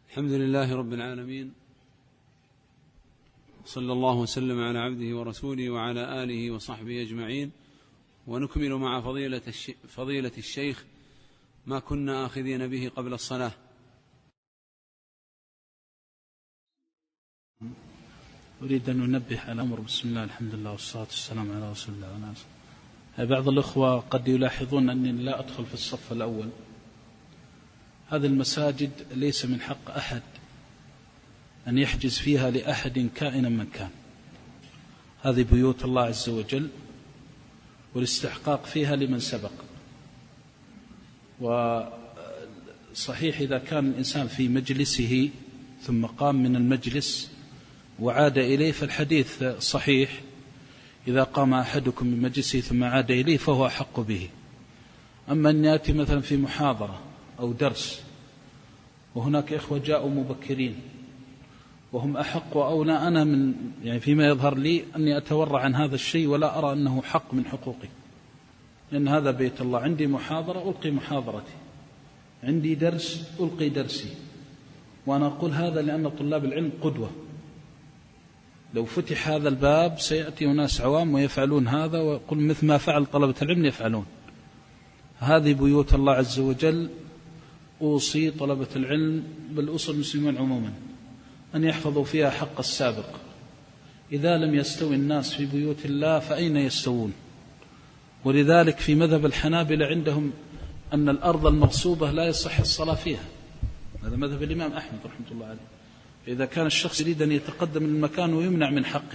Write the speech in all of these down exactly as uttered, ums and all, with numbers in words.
الحمد لله رب العالمين، صلى الله وسلم على عبده ورسوله وعلى آله وصحبه أجمعين. ونكمل مع فضيلة, الش... فضيلة الشيخ ما كنا آخذين به قبل الصلاة. أريد أن أنبه على أمر. بسم الله الحمد لله والصلاة والسلام على رسول الله. بعض الأخوة قد يلاحظون أني لا أدخل في الصف الأول. هذه المساجد ليس من حق أحد أن يحجز فيها لأحد كائنا من كان. هذه بيوت الله عز وجل، والاستحقاق فيها لمن سبق. وصحيح إذا كان الإنسان في مجلسه ثم قام من المجلس وعاد إليه فالحديث صحيح، إذا قام أحدكم من مجلسه ثم عاد إليه فهو أحق به. أما أن يأتي مثلا في محاضرة أو درس وهناك إخوة جاءوا مبكرين وهم أحق وأولى، أنا من يعني فيما يظهر لي أني أتورع عن هذا الشيء ولا أرى أنه حق من حقوقي، لأن هذا بيت الله. عندي محاضرة ألقي محاضرتي، عندي درس ألقي درسي، وأنا أقول هذا لأن طلاب العلم قدوة. لو فتح هذا الباب سيأتي ناس عوام ويفعلون هذا، ويقول مثل ما فعل طلبة العلم يفعلون. هذه بيوت الله عز وجل، أوصي طلبة العلم بل أوصي المسلمين عموما أن يحفظوا فيها حق السابق. إذا لم يستوي الناس في بيوت الله فأين يستوون؟ ولذلك في مذهب الحنابلة عندهم أن الأرض المغصوبة لا يصح الصلاة فيها. هذا مذهب الإمام أحمد رحمة الله عليه. إذا كان الشخص يريد أن يتقدم من المكان ويمنع من حقه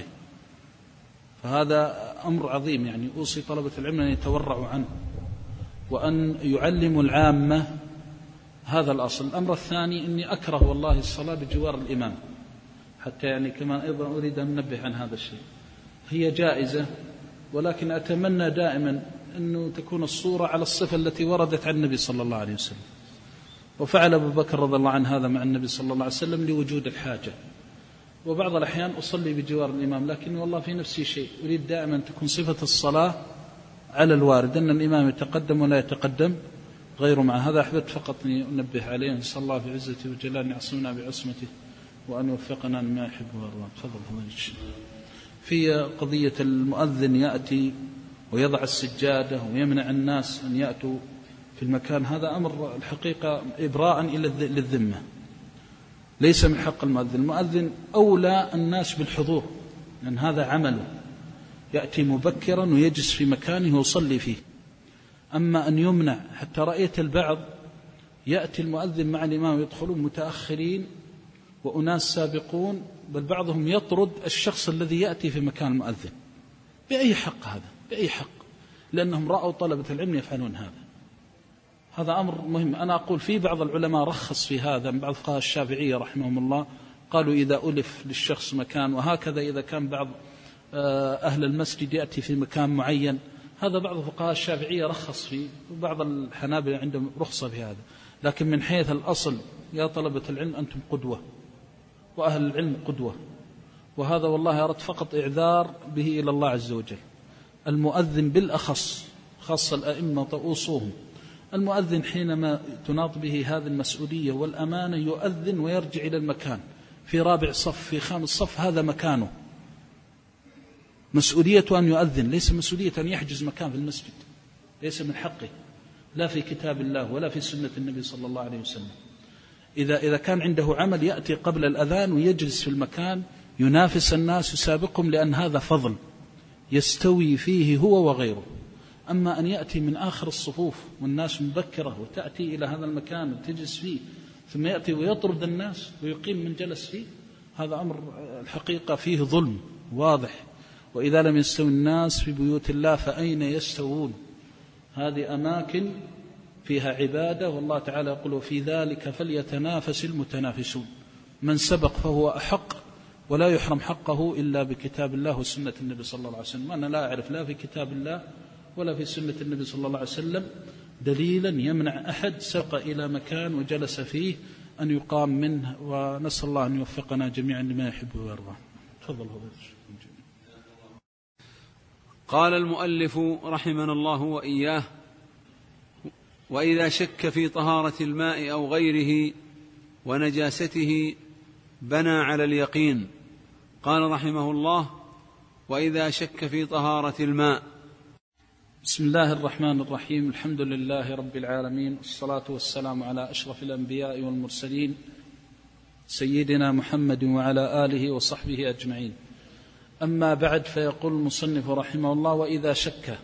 فهذا أمر عظيم. يعني أوصي طلبة العلم أن يتورعوا عنه وأن يعلموا العامة هذا الأصل. الأمر الثاني أني أكره والله الصلاة بجوار الإمام، حتى يعني كمان أيضا أريد أن أنبه عن هذا الشيء. هي جائزة، ولكن أتمنى دائما أنه تكون الصورة على الصفة التي وردت عن النبي صلى الله عليه وسلم. وفعل أبو بكر رضي الله عنه هذا مع النبي صلى الله عليه وسلم لوجود الحاجة. وبعض الأحيان أصلي بجوار الإمام، لكن والله في نفسي شيء أريد دائما تكون صفة الصلاة على الوارد، أن الإمام يتقدم ولا يتقدم غير مع هذا. أحببت فقط أن أنبه عليه. نسأل الله في عزته وجلاله أن يعصمنا بعصمته وأن يوفقنا لما يحب ويرضى. تفضل فضيلة. في قضية المؤذن يأتي ويضع السجادة ويمنع الناس أن يأتوا في المكان، هذا أمر الحقيقة إبراء إلى للذمة، ليس من حق المؤذن. المؤذن أولى الناس بالحضور، لأن هذا عمله، يأتي مبكرا ويجلس في مكانه ويصلي فيه. أما أن يمنع، حتى رأيت البعض يأتي المؤذن مع الإمام ويدخلون متأخرين وأناس سابقون، بل بعضهم يطرد الشخص الذي يأتي في مكان المؤذن. بأي حق هذا؟ بأي حق؟ لأنهم رأوا طلبة العلم يفعلون هذا. هذا أمر مهم. أنا أقول في بعض العلماء رخص في هذا، من بعض فقهاء الشافعية رحمهم الله قالوا إذا ألف للشخص مكان، وهكذا إذا كان بعض أهل المسجد يأتي في مكان معين، هذا بعض فقهاء الشافعية رخص فيه، وبعض الحنابلة عندهم رخصة في هذا. لكن من حيث الأصل يا طلبة العلم أنتم قدوة، وأهل العلم قدوة، وهذا والله أردت فقط إعذار به إلى الله عز وجل. المؤذن بالأخص، خاصة الأئمة أوصوهم، المؤذن حينما تناط به هذه المسؤولية والأمانة يؤذن ويرجع إلى المكان في رابع صف في خامس صف، هذا مكانه. مسؤوليته أن يؤذن، ليس مسؤولية أن يحجز مكان في المسجد، ليس من حقه، لا في كتاب الله ولا في سنة النبي صلى الله عليه وسلم. إذا إذا كان عنده عمل يأتي قبل الأذان ويجلس في المكان ينافس الناس يسابقهم، لأن هذا فضل يستوي فيه هو وغيره. أما أن يأتي من آخر الصفوف والناس مبكرة وتأتي إلى هذا المكان وتجلس فيه ثم يأتي ويطرد الناس ويقيم من جلس فيه، هذا أمر الحقيقة فيه ظلم واضح. وإذا لم يستوي الناس في بيوت الله فأين يستوون؟ هذه أماكن فيها عبادة، والله تعالى يقول وفي ذلك فليتنافس المتنافسون. من سبق فهو أحق، ولا يحرم حقه إلا بكتاب الله وسنة النبي صلى الله عليه وسلم. أنا لا أعرف لا في كتاب الله ولا في سنة النبي صلى الله عليه وسلم دليلا يمنع أحد سبق إلى مكان وجلس فيه أن يقام منه. ونسأل الله أن يوفقنا جميعا لما يحب ويرضى. تفضل. قال المؤلف رحمنا الله وإياه: وإذا شك في طهارة الماء أو غيره ونجاسته بنى على اليقين. قال رحمه الله: وإذا شك في طهارة الماء. بسم الله الرحمن الرحيم. الحمد لله رب العالمين، والصلاة والسلام على أشرف الأنبياء والمرسلين سيدنا محمد وعلى آله وصحبه أجمعين. أما بعد، فيقول المصنف رحمه الله: وإذا شك.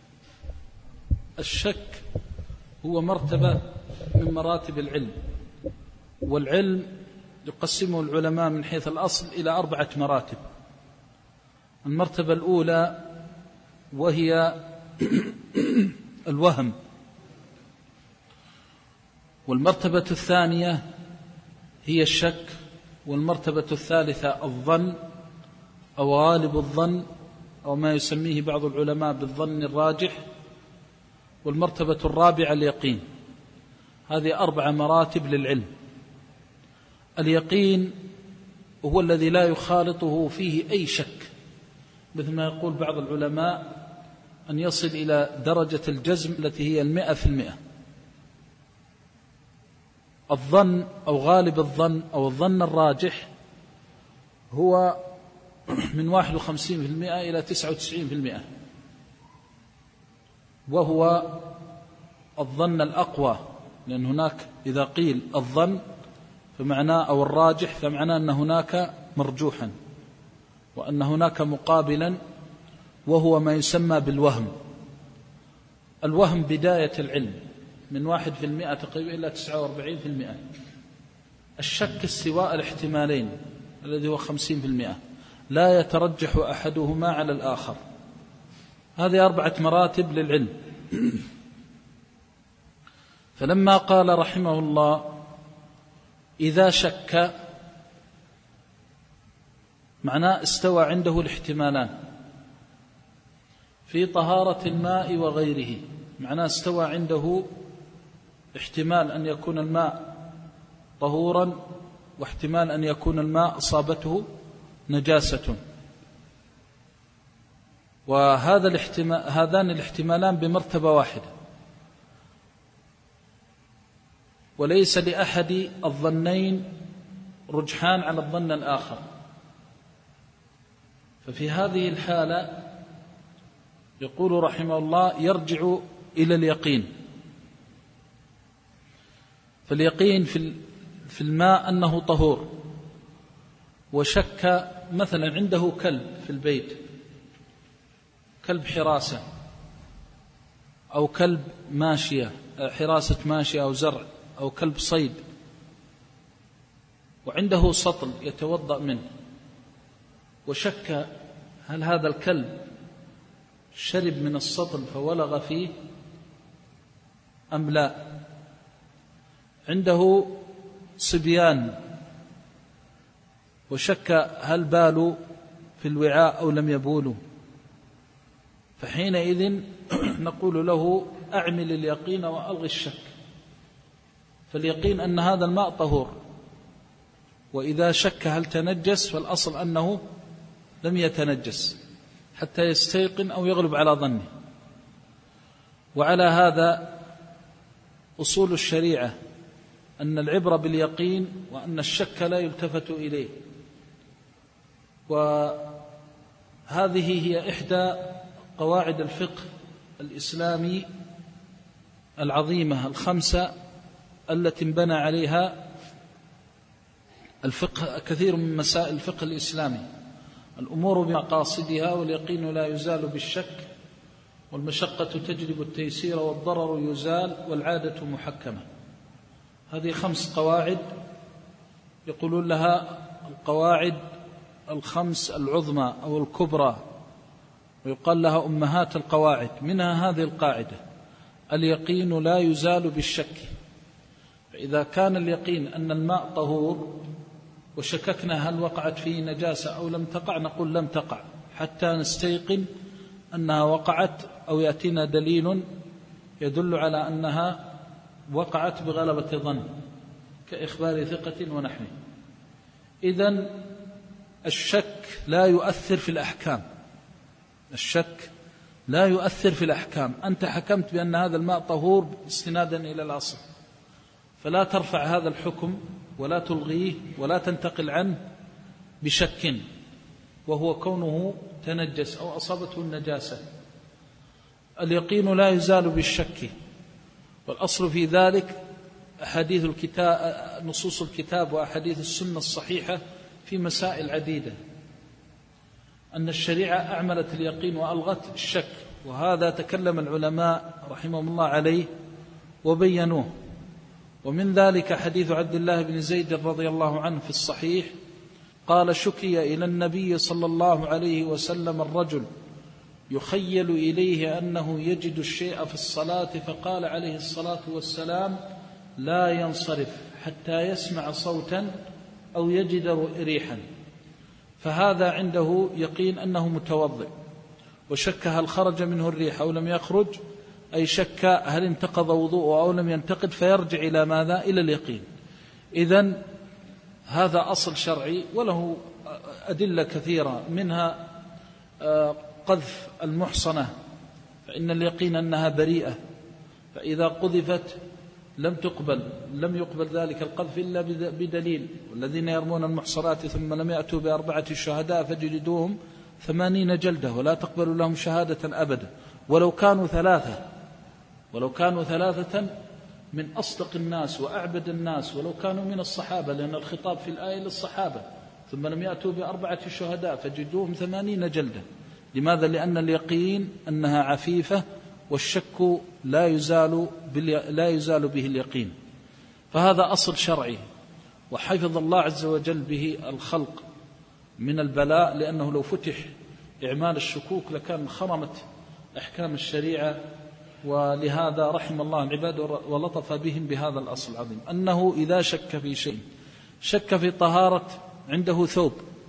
الشك هو مرتبة من مراتب العلم، والعلم يقسمه العلماء من حيث الأصل إلى أربعة مراتب. المرتبة الأولى وهي الوهم، والمرتبة الثانية هي الشك، والمرتبة الثالثة الظن أو غالب الظن أو ما يسميه بعض العلماء بالظن الراجح، والمرتبة الرابعة اليقين. هذه أربع مراتب للعلم. اليقين هو الذي لا يخالطه فيه أي شك، مثل ما يقول بعض العلماء أن يصل إلى درجة الجزم التي هي المئة في المئة. الظن أو غالب الظن أو الظن الراجح هو من واحد وخمسين في المئة إلى تسعة وتسعين في المئة، وهو الظن الأقوى، لأن هناك إذا قيل الظن فمعناه أو الراجح فمعناه أن هناك مرجوحا، وأن هناك مقابلا، وهو ما يسمى بالوهم. الوهم بداية العلم من واحد في المئة تقريبا إلى تسعة وأربعين في المئة. الشك استواء الاحتمالين الذي هو خمسين في المئة، لا يترجح أحدهما على الآخر. هذه أربعة مراتب للعلم. فلما قال رحمه الله: إذا شك، معناه استوى عنده الاحتمالان في طهارة الماء وغيره، معناه استوى عنده احتمال أن يكون الماء طهورا، واحتمال أن يكون الماء أصابته نجاسة. وهذا الاحتمال هذان الاحتمالان بمرتبة واحدة، وليس لأحد الظنين رجحان على الظن الآخر. ففي هذه الحالة يقول رحمه الله: يرجع إلى اليقين. فاليقين في الماء أنه طهور، وشك مثلا عنده كلب في البيت، كلب حراسة أو كلب ماشية، حراسة ماشية أو زرع أو كلب صيد، وعنده سطل يتوضأ منه، وشك هل هذا الكلب شرب من السطل فولغ فيه أم لا. عنده صبيان وشك هل بالوا في الوعاء أو لم يبولوا، فحينئذ نقول له: أعمل اليقين وألغي الشك. فاليقين أن هذا الماء طهور، وإذا شك هل تنجس فالأصل أنه لم يتنجس حتى يستيقن أو يغلب على ظنه. وعلى هذا أصول الشريعة أن العبرة باليقين، وأن الشك لا يلتفت إليه. وهذه هي إحدى قواعد الفقه الإسلامي العظيمة الخمسة التي انبنى عليها الفقه كثير من مسائل الفقه الإسلامي: الأمور بمقاصدها، واليقين لا يزال بالشك، والمشقة تجلب التيسير، والضرر يزال، والعادة محكمة. هذه خمس قواعد يقولون لها القواعد الخمس العظمى أو الكبرى، ويقال لها أمهات القواعد. منها هذه القاعدة: اليقين لا يزال بالشك. فإذا كان اليقين أن الماء طهور وشككنا هل وقعت فيه نجاسة أو لم تقع، نقول لم تقع حتى نستيقن أنها وقعت، أو يأتينا دليل يدل على أنها وقعت بغلبة ظن كإخبار ثقة ونحوه. إذن الشك لا يؤثر في الأحكام، الشك لا يؤثر في الأحكام. أنت حكمت بأن هذا الماء طهور استنادا إلى الأصل، فلا ترفع هذا الحكم ولا تلغيه ولا تنتقل عنه بشك، وهو كونه تنجس أو أصابته النجاسة. اليقين لا يزال بالشك، والأصل في ذلك أحاديث الكتاب، نصوص الكتاب وأحاديث السنة الصحيحة في مسائل عديدة، أن الشريعة أعملت اليقين وألغت الشك، وهذا تكلم العلماء رحمهم الله عليه وبينوه. ومن ذلك حديث عبد الله بن زيد رضي الله عنه في الصحيح قال: شكي إلى النبي صلى الله عليه وسلم الرجل يخيل إليه أنه يجد الشيء في الصلاة، فقال عليه الصلاة والسلام: لا ينصرف حتى يسمع صوتا أو يجد ريحا. فهذا عنده يقين أنه متوضئ، وشك هل خرج منه الريح أو لم يخرج، أي شك هل انتقض وضوءه أو لم ينتقض، فيرجع إلى ماذا؟ إلى اليقين. إذن هذا أصل شرعي وله أدلة كثيرة، منها قذف المحصنة، فإن اليقين أنها بريئة، فإذا قذفت لم تقبل لم يقبل ذلك القذف إلا بدليل: والذين يرمون المحصنات ثم لم يأتوا بأربعة شهداء فجلدوهم ثمانين جلدة ولا تقبل لهم شهادة أبدا ولو كانوا ثلاثة ولو كانوا ثلاثة من أصدق الناس وأعبد الناس، ولو كانوا من الصحابة، لأن الخطاب في الآية للصحابة: ثم لم يأتوا بأربعة شهداء فجلدوهم ثمانين جلدة. لماذا؟ لأن اليقين أنها عفيفة، والشك لا يزال لا يزال به اليقين. فهذا أصل شرعي، وحفظ الله عز وجل به الخلق من البلاء، لأنه لو فتح إعمال الشكوك لكان خرمت أحكام الشريعة. ولهذا رحم الله العباد ولطف بهم بهذا الأصل العظيم، أنه إذا شك في شيء، شك في طهارة، عنده ثوب،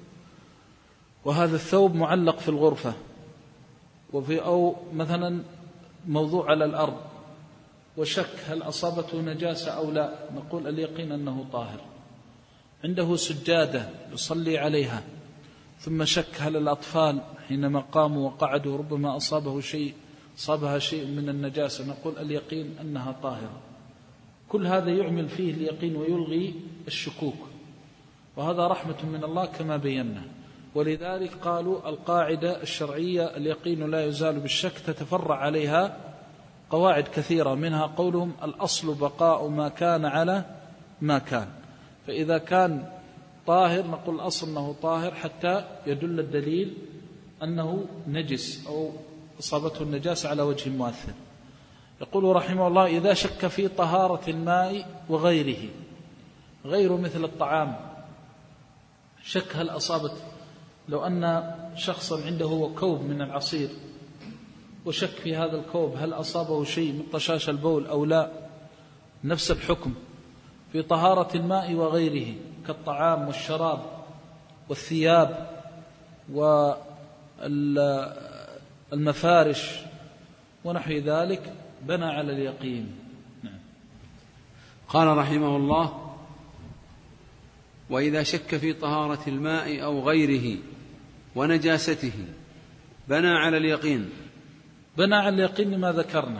وهذا الثوب معلق في الغرفة، وفي أو مثلا موضوع على الأرض، وشك هل أصابته نجاسة أو لا، نقول اليقين أنه طاهر. عنده سجادة يصلي عليها، ثم شك هل الأطفال حينما قاموا وقعدوا ربما أصابه شيء أصابها شيء من النجاسة، نقول اليقين أنها طاهرة. كل هذا يعمل فيه اليقين ويلغي الشكوك، وهذا رحمة من الله كما بينا. ولذلك قالوا القاعدة الشرعية اليقين لا يزال بالشك، تتفرع عليها قواعد كثيرة، منها قولهم الأصل بقاء ما كان على ما كان. فإذا كان طاهر نقول الأصل أنه طاهر حتى يدل الدليل أنه نجس أو أصابته النجاسة على وجه مؤثر. يقول رحمه الله: إذا شك في طهارة الماء وغيره، غير مثل الطعام، شك هل أصابت، لو أن شخصا عنده كوب من العصير وشك في هذا الكوب هل أصابه شيء من طشاش البول أو لا، نفس الحكم في طهارة الماء وغيره كالطعام والشراب والثياب والمفارش ونحو ذلك، بنى على اليقين. نعم. قال رحمه الله: وإذا شك في طهارة الماء أو غيره ونجاسته بنى على اليقين. بنى على اليقين لما ذكرنا.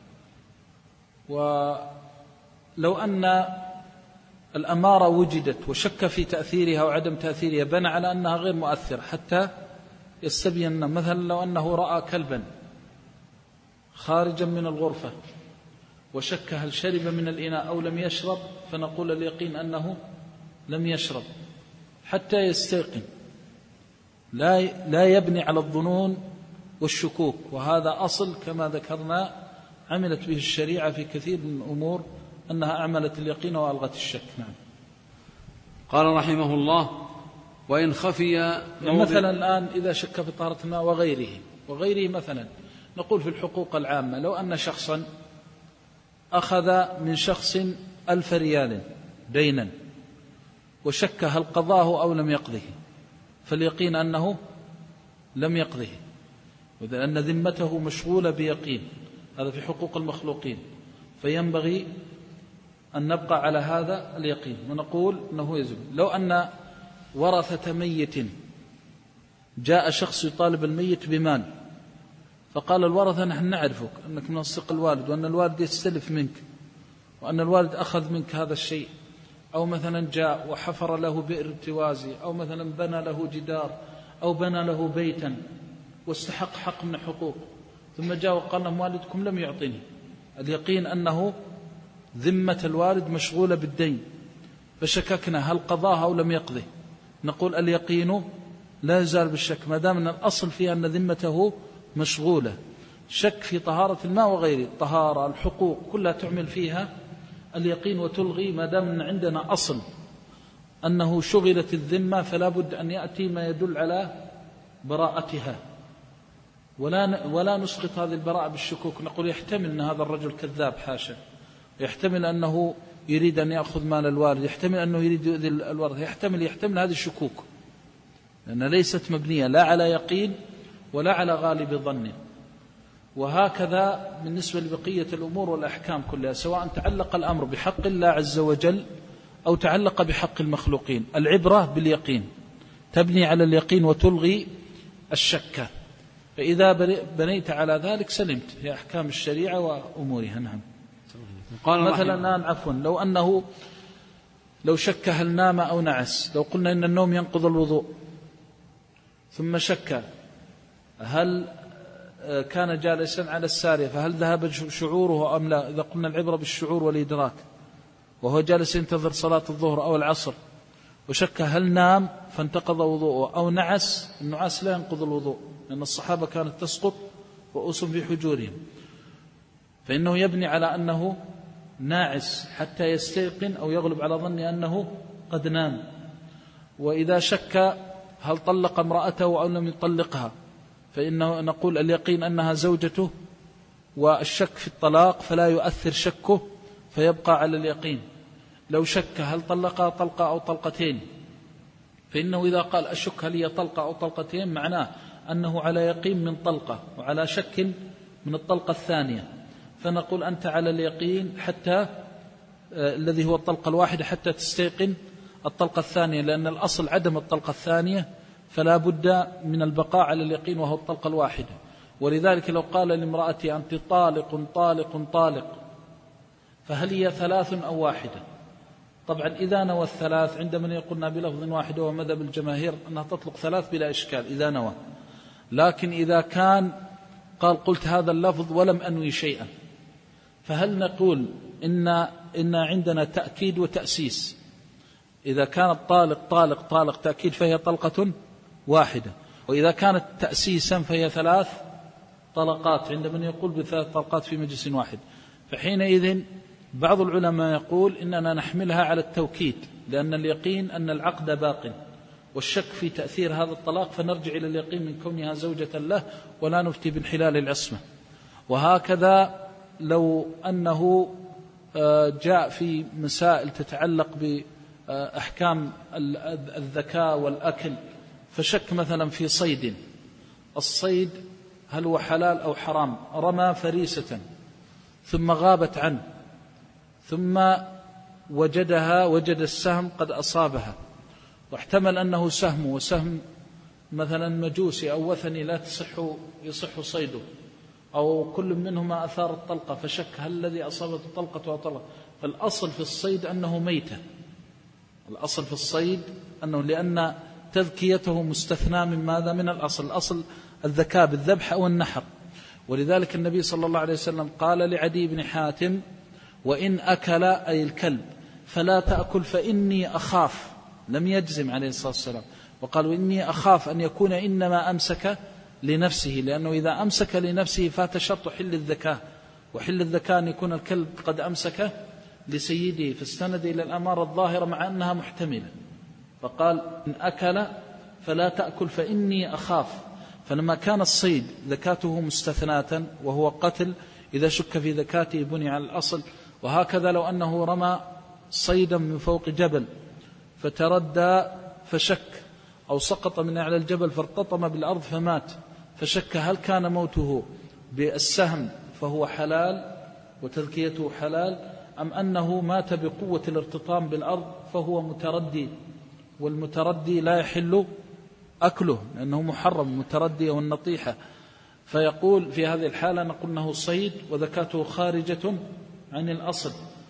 ولو أن الأمارة وجدت وشك في تأثيرها وعدم تأثيرها، بنى على أنها غير مؤثر حتى يستبين. مثلا لو أنه رأى كلبا خارجا من الغرفة وشك هل شرب من الإناء أو لم يشرب، فنقول اليقين أنه لم يشرب حتى يستيقن، لا لا يبني على الظنون والشكوك. وهذا أصل كما ذكرنا عملت به الشريعة في كثير من الأمور، أنها أعملت اليقين وألغت الشك. نعم. قال رحمه الله: وإن خفي يعني مثلا الآن إذا شك في طهارة الماء وغيره وغيره مثلا نقول في الحقوق العامة، لو أن شخصا أخذ من شخص ألف ريال دينا وشك هل قضاه أو لم يقضه، فاليقين أنه لم يقضه، لأن ذمته مشغولة بيقين. هذا في حقوق المخلوقين، فينبغي أن نبقى على هذا اليقين ونقول أنه يزول. لو أن ورثة ميت جاء شخص يطالب الميت بمال، فقال الورثة: نحن نعرفك أنك من أصدق الوالد، وأن الوالد يستلف منك، وأن الوالد أخذ منك هذا الشيء، أو مثلا جاء وحفر له بئر ارتوازي، أو مثلا بنى له جدار، أو بنى له بيتا واستحق حق من حقوق، ثم جاء وقال لهم والدكم لم يعطني، اليقين أنه ذمة الوالد مشغولة بالدين، فشككنا هل قضاها أو لم يقضه، نقول اليقين لا يزال بالشك ما دام أن الأصل فيها أن ذمته مشغولة. شك في طهارة الماء وغيره، طهارة الحقوق كلها تعمل فيها اليقين وتلغي ما دام أن عندنا أصل أنه شغلت الذمة، فلا بد أن يأتي ما يدل على براءتها، ولا ولا نسقط هذه البراءة بالشكوك، نقول يحتمل أن هذا الرجل كذاب حاشا، يحتمل أنه يريد أن يأخذ مال الوالد، يحتمل أنه يريد يؤذي الورثة، يحتمل يحتمل هذه الشكوك، لأنها ليست مبنية لا على يقين ولا على غالب ظن. وهكذا بالنسبة لبقية الأمور والأحكام كلها، سواء تعلق الأمر بحق الله عز وجل أو تعلق بحق المخلوقين، العبرة باليقين، تبني على اليقين وتلغي الشك، فإذا بنيت على ذلك سلمت في أحكام الشريعة وأمورها. نعم. مثلا الآن عفوا لو أنه لو شك هل نام أو نعس، لو قلنا إن النوم ينقض الوضوء، ثم شك هل كان جالسا على السارية فهل ذهب شعوره أم لا، إذا قلنا العبرة بالشعور والإدراك، وهو جالس ينتظر صلاة الظهر أو العصر، وشك هل نام فانتقض وضوءه أو نعس، النعاس لا ينقض الوضوء لأن الصحابة كانت تسقط رؤوس في حجورهم، فإنه يبني على أنه ناعس حتى يستيقن أو يغلب على ظنه أنه قد نام. وإذا شك هل طلق امرأته أو لم يطلقها، فإنه نقول اليقين أنها زوجته، والشك في الطلاق فلا يؤثر شكه فيبقى على اليقين. لو شك هل طلقها طلقة أو طلقتين، فإنه إذا قال أشك هل هي طلقة أو طلقتين معناه أنه على يقين من طلقة وعلى شك من الطلقة الثانية، فنقول أنت على اليقين حتى آه الذي هو الطلقة الواحدة حتى تستيقن الطلقة الثانية، لأن الأصل عدم الطلقة الثانية، فلا بد من البقاء على اليقين وهو الطلقة الواحدة. ولذلك لو قال لامرأتي أنت طالق طالق طالق، فهل هي ثلاث أو واحدة؟ طبعا إذا نوى الثلاث عند من يقولنا بلفظ واحد ومذهب الجماهير أنها تطلق ثلاث بلا إشكال إذا نوى، لكن إذا كان قال قلت هذا اللفظ ولم أنوي شيئا، فهل نقول إن, إن عندنا تأكيد وتأسيس؟ إذا كانت طالق طالق طالق تأكيد فهي طلقة واحدة، وإذا كانت تأسيسا فهي ثلاث طلقات عند من يقول بثلاث طلقات في مجلس واحد. فحينئذ بعض العلماء يقول إننا نحملها على التوكيد، لأن اليقين أن العقد باق، والشك في تأثير هذا الطلاق فنرجع إلى اليقين من كونها زوجة له ولا نفتي بانحلال العصمة. وهكذا لو أنه جاء في مسائل تتعلق بأحكام الذكاء والأكل، فشك مثلا في صيد، الصيد هل هو حلال أو حرام، رمى فريسة ثم غابت عنه، ثم وجدها وجد السهم قد أصابها، واحتمل أنه سهم وسهم مثلا مجوسي أو وثني لا تصح يصح صيده، أو كل منهما أثار الطلقة، فشك هل الذي أصابته طلقة أو طلقة. فالأصل في الصيد أنه ميتة، الأصل في الصيد أنه لأن تذكيته مستثنى من ماذا؟ من الأصل، الأصل الذكاء بالذبح أو النحر. ولذلك النبي صلى الله عليه وسلم قال لعدي بن حاتم وإن أكل أي الكلب فلا تأكل فإني أخاف، لم يجزم عليه الصلاة والسلام، وقال وإني أخاف أن يكون إنما أمسك لنفسه، لأنه إذا أمسك لنفسه فات شرط حل الذكاء، وحل الذكاء أن يكون الكلب قد أمسك لسيده، فاستند إلى الأمارة الظاهرة مع أنها محتملة، فقال إن أكل فلا تأكل فإني أخاف. فلما كان الصيد ذكاته مستثناة وهو قتل، إذا شك في ذكاته بني على الأصل. وهكذا لو أنه رمى صيدا من فوق جبل فتردى فشك، أو سقط من أعلى الجبل فارتطم بالأرض فمات، فشك هل كان موته بالسهم فهو حلال وتذكيته حلال، أم أنه مات بقوة الارتطام بالأرض فهو متردي، والمتردي لا يحل أكله لأنه محرم، المتردي والنطيحة. فيقول في هذه الحالة نقول أنه صيد وذكاته خارجة عن الأصل،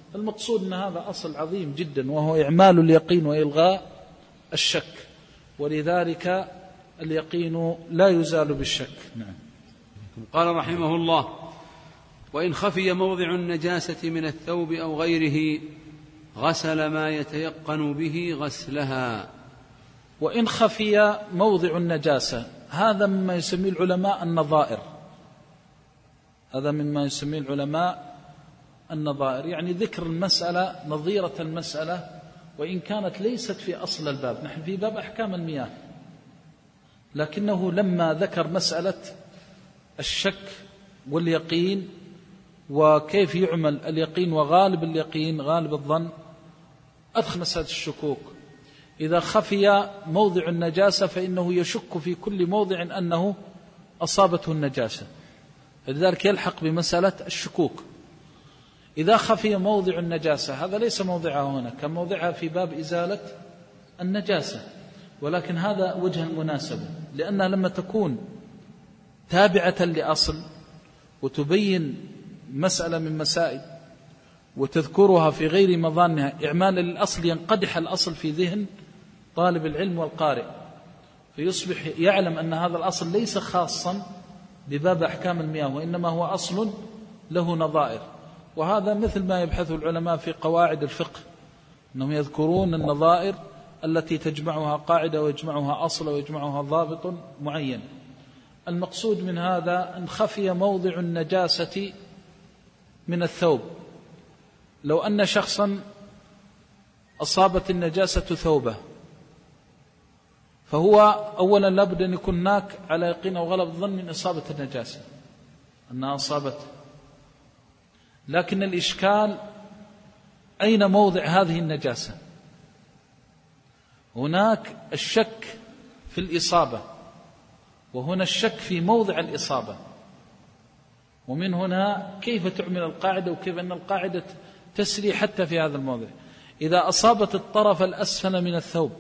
المقصود أن هذا أصل عظيم جدا، وهو إعمال اليقين وإلغاء الشك، ولذلك اليقين لا يزال بالشك. نعم. قال رحمه الله: وإن خفي موضع النجاسة من الثوب أو غيره غسل ما يتيقن به غسلها. وإن خفي موضع النجاسة، هذا مما يسميه العلماء النظائر، هذا مما يسميه العلماء النظائر، يعني ذكر المسألة نظيرة المسألة وإن كانت ليست في أصل الباب. نحن في باب أحكام المياه، لكنه لما ذكر مسألة الشك واليقين وكيف يعمل اليقين وغالب اليقين غالب الظن، أدخل مسألة الشكوك. إذا خفي موضع النجاسة فإنه يشك في كل موضع أنه أصابته النجاسة، لذلك يلحق بمسألة الشكوك. إذا خفي موضع النجاسة، هذا ليس موضعها هنا كموضعها في باب إزالة النجاسة، ولكن هذا وجه المناسبة، لأنها لما تكون تابعة لأصل وتبين مسألة من مسائل وتذكرها في غير مظانها إعمالا للأصل، ينقدح الأصل في ذهن طالب العلم والقارئ، فيصبح يعلم أن هذا الأصل ليس خاصا بباب أحكام المياه، وإنما هو أصل له نظائر. وهذا مثل ما يبحث العلماء في قواعد الفقه، أنهم يذكرون النظائر التي تجمعها قاعدة ويجمعها أصل ويجمعها ضابط معين. المقصود من هذا أن خفي موضع النجاسة من الثوب. لو أن شخصا أصابت النجاسة ثوبه، فهو أولا لابد أن يكون هناك على يقين أو غلب الظن من إصابة النجاسة أنها أصابته، لكن الإشكال أين موضع هذه النجاسة؟ هناك الشك في الإصابة، وهنا الشك في موضع الإصابة، ومن هنا كيف تعمل القاعدة وكيف أن القاعدة تسري حتى في هذا الموضع. إذا أصابت الطرف الأسفل من الثوب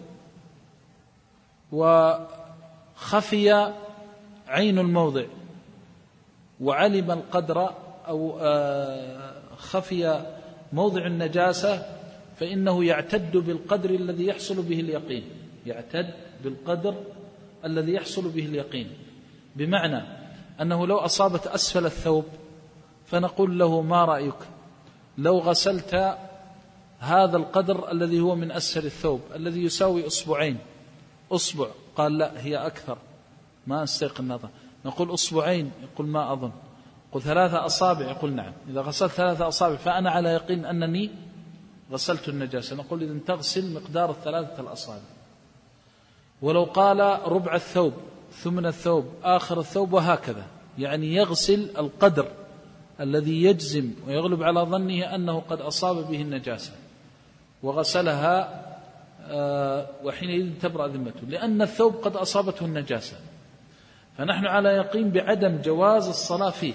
وخفي عين الموضع وعلم القدر أو خفي موضع النجاسة، فإنه يعتد بالقدر الذي يحصل به اليقين، يعتد بالقدر الذي يحصل به اليقين، بمعنى أنه لو أصابت أسفل الثوب فنقول له: ما رأيك لو غسلت هذا القدر الذي هو من أسفل الثوب الذي يساوي أصبعين؟ أصبع. قال: لا، هي أكثر، ما أستيقن هذا. نقول: أصبعين؟ يقول: ما أظن. قل: ثلاثة أصابع؟ يقول: نعم. إذا غسلت ثلاثة أصابع فأنا على يقين أنني غسلت النجاسة. نقول: إذن تغسل مقدار الثلاثة الأصابع. ولو قال ربع الثوب، ثمن الثوب، آخر الثوب، وهكذا، يعني يغسل القدر الذي يجزم ويغلب على ظنه أنه قد أصاب به النجاسة وغسلها، وحينئذ تبرأ ذمته، لأن الثوب قد أصابته النجاسة. فنحن على يقين بعدم جواز الصلاة فيه،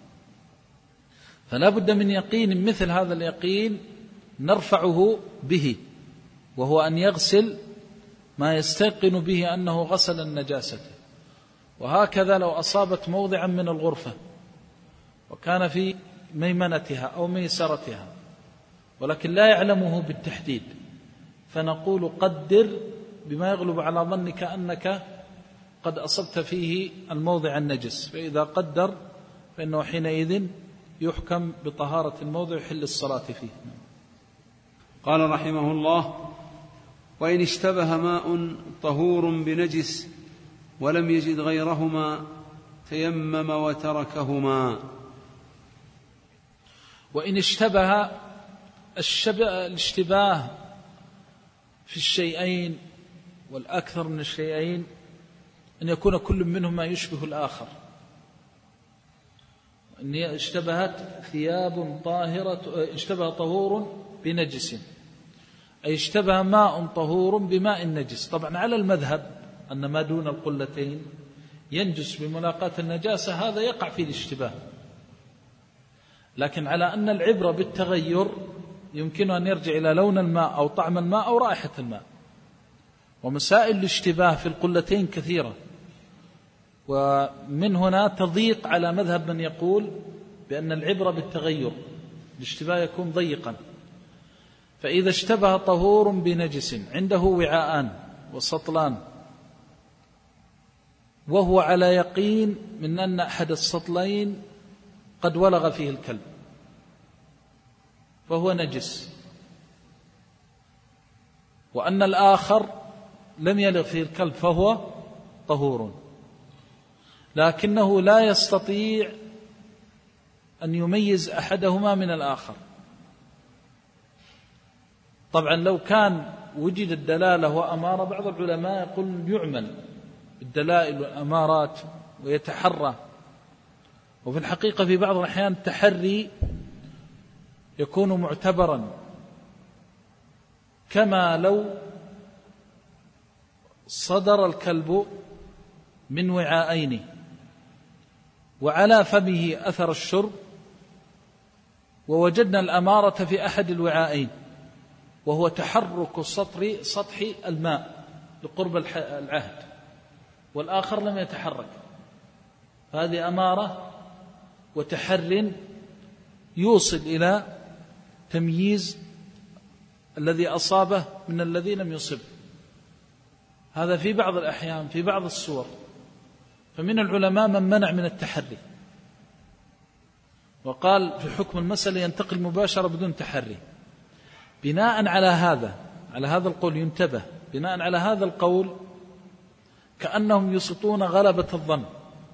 فلا بد من يقين مثل هذا اليقين نرفعه به، وهو أن يغسل ما يستيقن به أنه غسل النجاسة. وهكذا لو أصابت موضعا من الغرفة وكان في ميمنتها أو ميسرتها ولكن لا يعلمه بالتحديد، فنقول: قدر بما يغلب على ظنك أنك قد أصبت فيه الموضع النجس. فإذا قدر فإنه حينئذ يحكم بطهارة الموضع يحل الصلاة فيه. قال رحمه الله: وإن اشتبه ماء طهور بنجس ولم يجد غيرهما تيمم وتركهما. وإن اشتبه الاشتباه في الشيئين، والأكثر من الشيئين أن يكون كل منهما يشبه الآخر. أن اشتبهت ثياب طاهرة، اشتبه طهور بنجس، أي اشتبه ماء طهور بماء نجس. طبعا على المذهب أن ما دون القلتين ينجس بملاقاة النجاسة، هذا يقع في الاشتباه، لكن على أن العبرة بالتغير يمكن أن يرجع إلى لون الماء أو طعم الماء أو رائحة الماء. ومسائل الاشتباه في القلتين كثيرة، ومن هنا تضيق على مذهب من يقول بأن العبرة بالتغير، الاشتباه يكون ضيقا، فإذا اشتبه طهور بنجس عنده وعاءان وسطلان وهو على يقين من أن أحد السطلين قد ولغ فيه الكلب فهو نجس، وأن الآخر لم يلغ فيه الكلب فهو طهور، لكنه لا يستطيع أن يميز أحدهما من الآخر. طبعا لو كان وجد الدلالة وأمارة، بعض العلماء يقول يعمل بالدلائل والأمارات ويتحرى، وفي الحقيقة في بعض الأحيان التحري يكون معتبرا، كما لو صدر الكلب من وعاءين وعلى فمه أثر الشرب ووجدنا الأمارة في أحد الوعاءين وهو تحرك سطح سطح الماء لقرب العهد والآخر لم يتحرك، هذه أمارة وتحر يوصل إلى تمييز الذي أصابه من الذي لم يصب. هذا في بعض الأحيان في بعض الصور، فمن العلماء من منع من التحري وقال في حكم المسألة ينتقل مباشرة بدون تحري. بناء على هذا على هذا القول ينتبه، بناء على هذا القول كأنهم يسقطون غلبة الظن،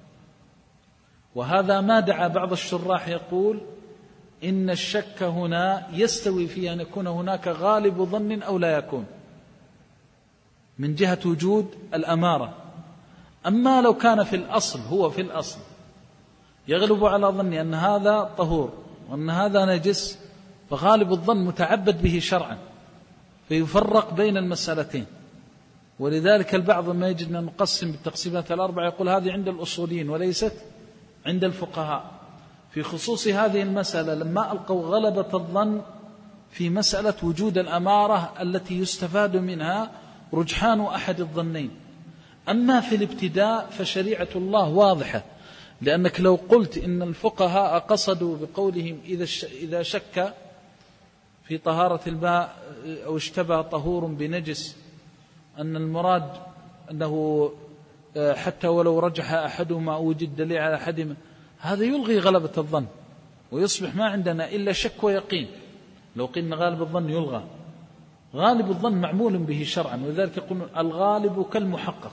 وهذا ما دعا بعض الشراح يقول إن الشك هنا يستوي في أن يكون هناك غالب ظن أو لا يكون من جهة وجود الأمارة. أما لو كان في الأصل هو في الأصل يغلب على ظني أن هذا طهور وأن هذا نجس، فغالب الظن متعبد به شرعا، فيفرق بين المسألتين. ولذلك البعض ما يجدنا نقسم بالتقسيمات الأربعة يقول هذه عند الأصوليين وليست عند الفقهاء. في خصوص هذه المسألة لما ألقوا غلبة الظن في مسألة وجود الأمارة التي يستفاد منها رجحان أحد الظنين. أما في الابتداء فشريعة الله واضحة، لأنك لو قلت إن الفقهاء قصدوا بقولهم إذا شك في طهارة الماء أو اشتبه طهور بنجس أن المراد أنه حتى ولو رجح أحدهما أو وجد دليل على أحدهما، هذا يلغي غلبة الظن ويصبح ما عندنا إلا شك ويقين. لو قلنا غالب الظن يلغى، غالب الظن معمول به شرعا، ولذلك يقولون الغالب كالمحقق،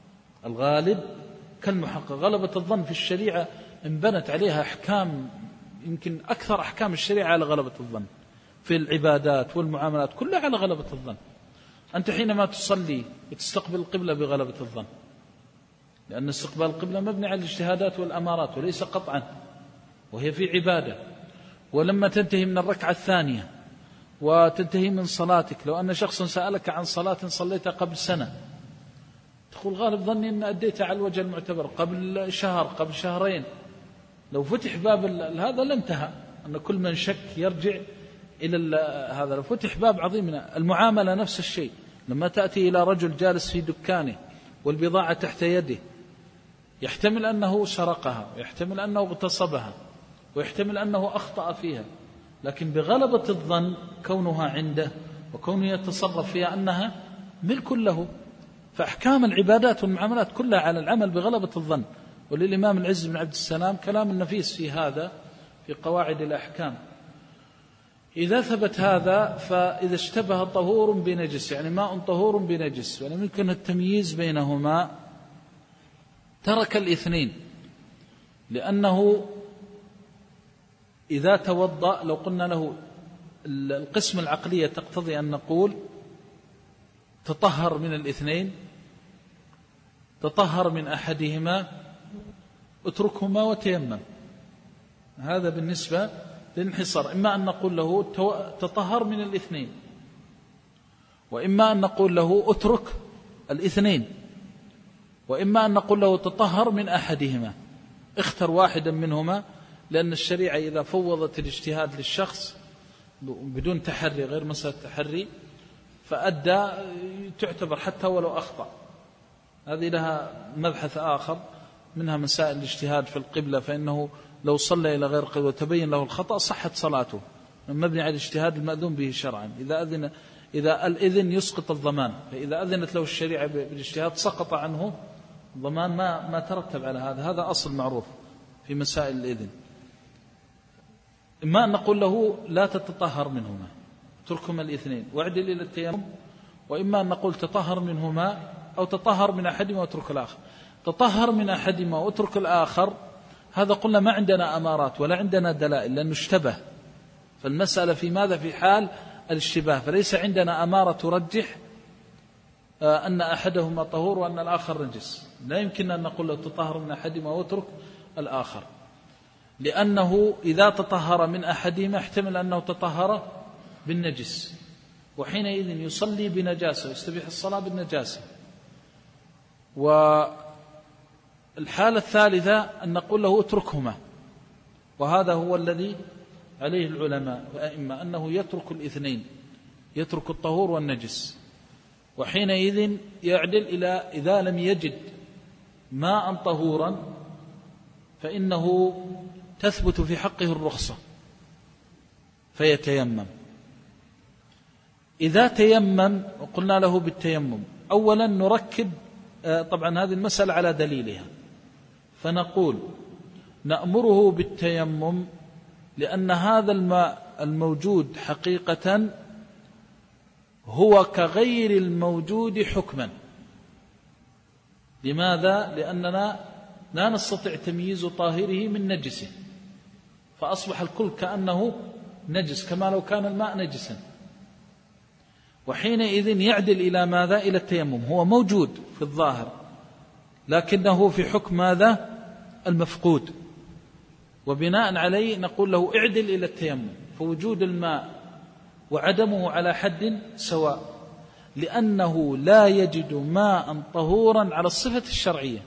الغالب كالمحقق. غلبة الظن في الشريعة انبنت عليها أحكام، يمكن أكثر أحكام الشريعة على غلبة الظن، في العبادات والمعاملات كلها على غلبة الظن. أنت حينما تصلي وتستقبل القبلة بغلبة الظن، لأن استقبال القبلة مبني على الاجتهادات والأمارات وليس قطعا، وهي في عبادة. ولما تنتهي من الركعة الثانية وتنتهي من صلاتك، لو أن شخصا سألك عن صلاة صليتها قبل سنة تقول غالب ظني أن أديتها على الوجه المعتبر قبل شهر قبل شهرين. لو فتح باب هذا لانتهى، أن كل من شك يرجع إلى هذا. لو فتح باب عظيم من المعاملة نفس الشيء، لما تأتي إلى رجل جالس في دكانه والبضاعة تحت يده، يحتمل أنه سرقها ويحتمل أنه اغتصبها ويحتمل أنه أخطأ فيها، لكن بغلبة الظن كونها عنده وكونه يتصرف فيها أنها ملك له. فأحكام العبادات والمعاملات كلها على العمل بغلبة الظن. وللإمام العز بن عبد السلام كلام النفيس في هذا في قواعد الأحكام. إذا ثبت هذا فإذا اشتبه طهور بنجس، يعني ماء طهور بنجس ولم يمكن التمييز بينهما، ترك الاثنين، لأنه إذا توضأ لو قلنا له القسم العقلية تقتضي أن نقول تطهر من الاثنين، تطهر من أحدهما اتركهما وتيمم. هذا بالنسبة للانحصار. إما أن نقول له تطهر من الاثنين، وإما أن نقول له اترك الاثنين، وإما أن نقول له تطهر من أحدهما. اختر واحدا منهما، لأن الشريعة إذا فوضت الاجتهاد للشخص بدون تحري غير مسألة تحري فأدى تعتبر حتى ولو أخطأ. هذه لها مبحث آخر، منها مسائل الاجتهاد في القبلة، فإنه لو صلى إلى غير قبلة وتبين له الخطأ صحت صلاته، مبني على الاجتهاد المأذون به شرعا. إذا أذن إذا الإذن يسقط الضمان، فإذا أذنت له الشريعة بالاجتهاد سقط عنه الضمان ما ما ترتب على هذا. هذا أصل معروف في مسائل الإذن. إما أن نقول له لا تتطهر منهما، اتركهما الاثنين واعدل إلى التيمم، وإما أن نقول تطهر منهما أو تطهر من أحدهما واترك الآخر. تطهر من أحدهما واترك الآخر، هذا قلنا ما عندنا أمارات ولا عندنا دلائل لأنه اشتبه، فالمسألة في ماذا؟ في حال الاشتباه، فليس عندنا أمارة ترجح أن أحدهما طهور وأن الآخر نجس. لا يمكن أن نقول له تطهر من أحدهما واترك الآخر، لأنه إذا تطهر من أحدهما احتمل أنه تطهر بالنجس، وحينئذ يصلي بنجاسة ويستبيح الصلاة بالنجاسة. والحالة الثالثة أن نقول له اتركهما، وهذا هو الذي عليه العلماء وأئمة أنه يترك الاثنين، يترك الطهور والنجس، وحينئذ يعدل إلى إذا لم يجد ماء طهورا فإنه تثبت في حقه الرخصة فيتيمم. إذا تيمم وقلنا له بالتيمم، أولا نركب طبعا هذه المسألة على دليلها، فنقول نأمره بالتيمم لأن هذا الماء الموجود حقيقة هو كغير الموجود حكما. لماذا؟ لأننا لا نستطيع تمييز طاهره من نجسه، فأصبح الكل كأنه نجس كما لو كان الماء نجسا، وحينئذ يعدل إلى ماذا؟ إلى التيمم. هو موجود في الظاهر لكنه في حكم ماذا؟ المفقود، وبناء عليه نقول له اعدل إلى التيمم، فوجود الماء وعدمه على حد سواء، لأنه لا يجد ماء طهورا على الصفة الشرعية،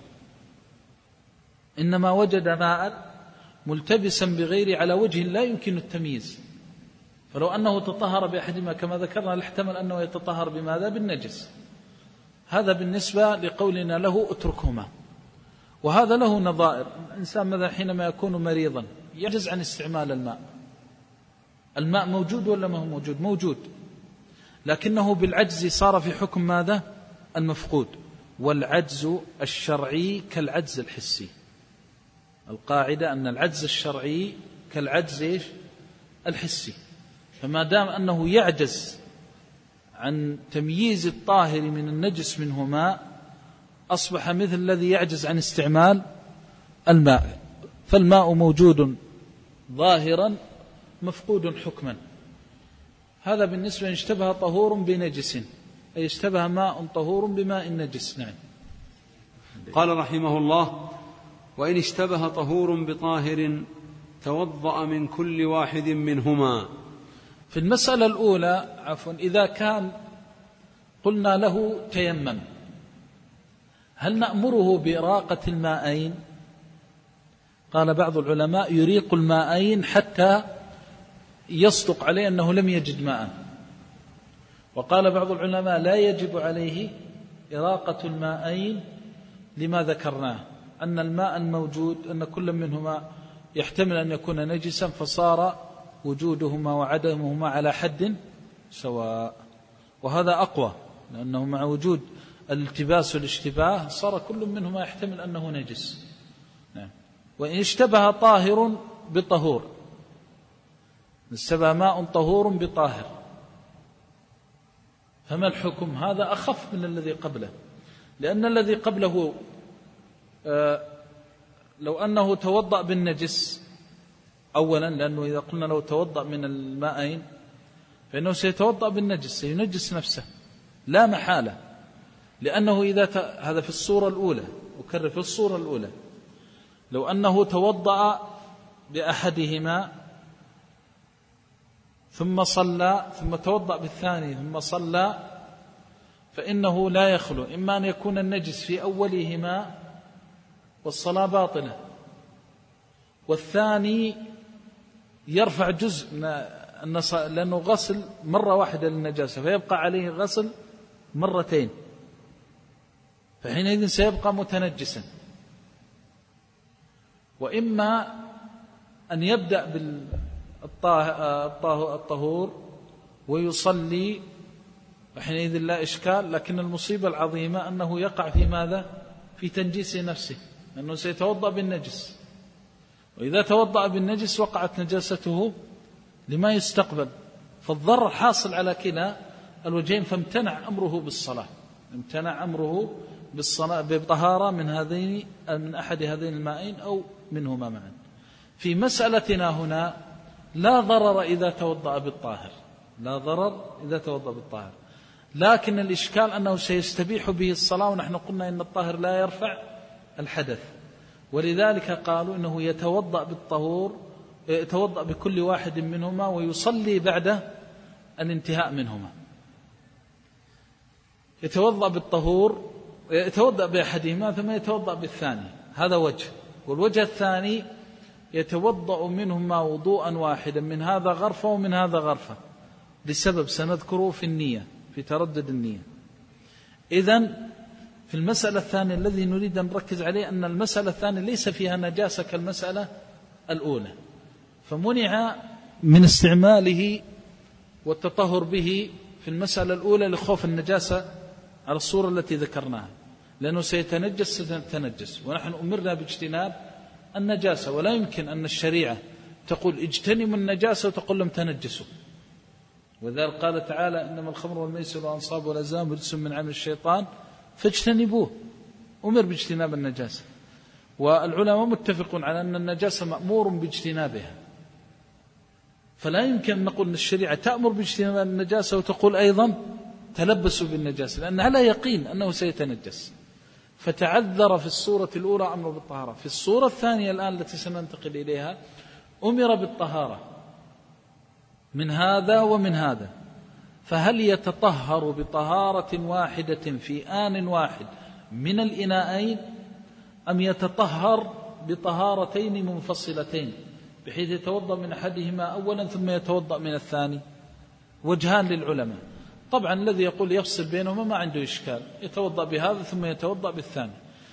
إنما وجد ماء ملتبسا بغير على وجه لا يمكن التمييز. فلو أنه تطهر بأحدهما كما ذكرنا لاحتمل أنه يتطهر بماذا؟ بالنجس. هذا بالنسبة لقولنا له اتركهما. وهذا له نظائر. الإنسان مثلا حينما يكون مريضا يعجز عن استعمال الماء، الماء موجود ولا ما هو موجود؟ موجود، لكنه بالعجز صار في حكم ماذا؟ المفقود. والعجز الشرعي كالعجز الحسي. القاعدة أن العجز الشرعي كالعجز الحسي، فما دام أنه يعجز عن تمييز الطاهر من النجس منهما أصبح مثل الذي يعجز عن استعمال الماء، فالماء موجود ظاهرا مفقود حكما. هذا بالنسبة إن اشتبه طهور بنجس، أي اشتبه ماء طهور بماء نجس. نعم. قال رحمه الله: وإن اشتبه طهور بطاهر توضأ من كل واحد منهما. في المسألة الأولى عفوا إذا كان قلنا له تيمم، هل نأمره بإراقة الماءين؟ قال بعض العلماء يريق الماءين حتى يصدق عليه أنه لم يجد ماء، وقال بعض العلماء لا يجب عليه إراقة الماءين لما ذكرناه، أن الماء الموجود أن كل منهما يحتمل أن يكون نجسا فصار وجودهما وعدمهما على حد سواء، وهذا أقوى، لأنه مع وجود الالتباس والاشتباه صار كل منهما يحتمل أنه نجس. نعم. وإن اشتبه طاهر بطهور، اشتبه ماء طهور بطاهر، فما الحكم؟ هذا أخف من الذي قبله، لأن الذي قبله آه لو أنه توضأ بالنجس أولا، لأنه إذا قلنا لو توضأ من الماءين فإنه سيتوضأ بالنجس، سينجس نفسه لا محالة، لأنه إذا ت... هذا في الصورة الأولى، أكرر في الصورة الأولى، لو أنه توضأ بأحدهما ثم صلى ثم توضأ بالثاني ثم صلى فإنه لا يخلو إما أن يكون النجس في أولهما والصلاة باطلة، والثاني يرفع جزء من النص... لأنه غسل مرة واحدة للنجاسة فيبقى عليه غسل مرتين، فحينئذ سيبقى متنجسا. وإما أن يبدأ الطهور ويصلي، وحينئذ لا إشكال. لكن المصيبة العظيمة أنه يقع في ماذا؟ في تنجيس نفسه، لأنه سيتوضأ بالنجس، وإذا توضأ بالنجس وقعت نجاسته لما يستقبل، فالضرر حاصل على كلا الوجهين، فامتنع أمره بالصلاة، امتنع أمره بالصلاة بطهارة من هذين من أحد هذين المائين أو منهما معا. في مسألتنا هنا لا ضرر إذا توضأ بالطاهر، لا ضرر إذا توضأ بالطاهر، لكن الإشكال أنه سيستبيح به الصلاة، ونحن قلنا إن الطاهر لا يرفع الحدث، ولذلك قالوا إنه يتوضأ بالطهور، يتوضأ بكل واحد منهما ويصلي بعد الانتهاء منهما. يتوضأ بالطهور، يتوضأ بأحدهما ثم يتوضأ بالثاني، هذا وجه. والوجه الثاني يتوضأ منهما وضوءا واحدا، من هذا غرفة ومن هذا غرفة، لسبب سنذكره في النية، في تردد النية. إذن في المسألة الثانية الذي نريد أن نركز عليه أن المسألة الثانية ليس فيها نجاسة كالمسألة الأولى، فمنع من استعماله والتطهر به في المسألة الأولى لخوف النجاسة على الصورة التي ذكرناها، لأنه سيتنجس سيتنجس، ونحن أمرنا باجتناب النجاسة، ولا يمكن أن الشريعة تقول اجتنبوا النجاسة وتقول لم تنجسوا. وذلك قال تعالى إنما الخمر والميسر والأنصاب والأزلام رجس من عمل الشيطان فاجتنبوه، أمر باجتناب النجاسة. والعلماء متفقون على أن النجاسة مأمور باجتنابها، فلا يمكن أن نقول أن الشريعة تأمر باجتناب النجاسة وتقول أيضا تلبسوا بالنجاسة، لأن على يقين أنه سيتنجس، فتعذر في الصورة الأولى أمر بالطهارة. في الصورة الثانية الآن التي سننتقل إليها أمر بالطهارة من هذا ومن هذا، فهل يتطهر بطهارة واحدة في آن واحد من الإناءين، أم يتطهر بطهارتين منفصلتين بحيث يتوضأ من أحدهما أولا ثم يتوضأ من الثاني؟ وجهان للعلماء. طبعا الذي يقول يفصل بينهما ما عنده إشكال، يتوضأ بهذا ثم يتوضأ بالثاني،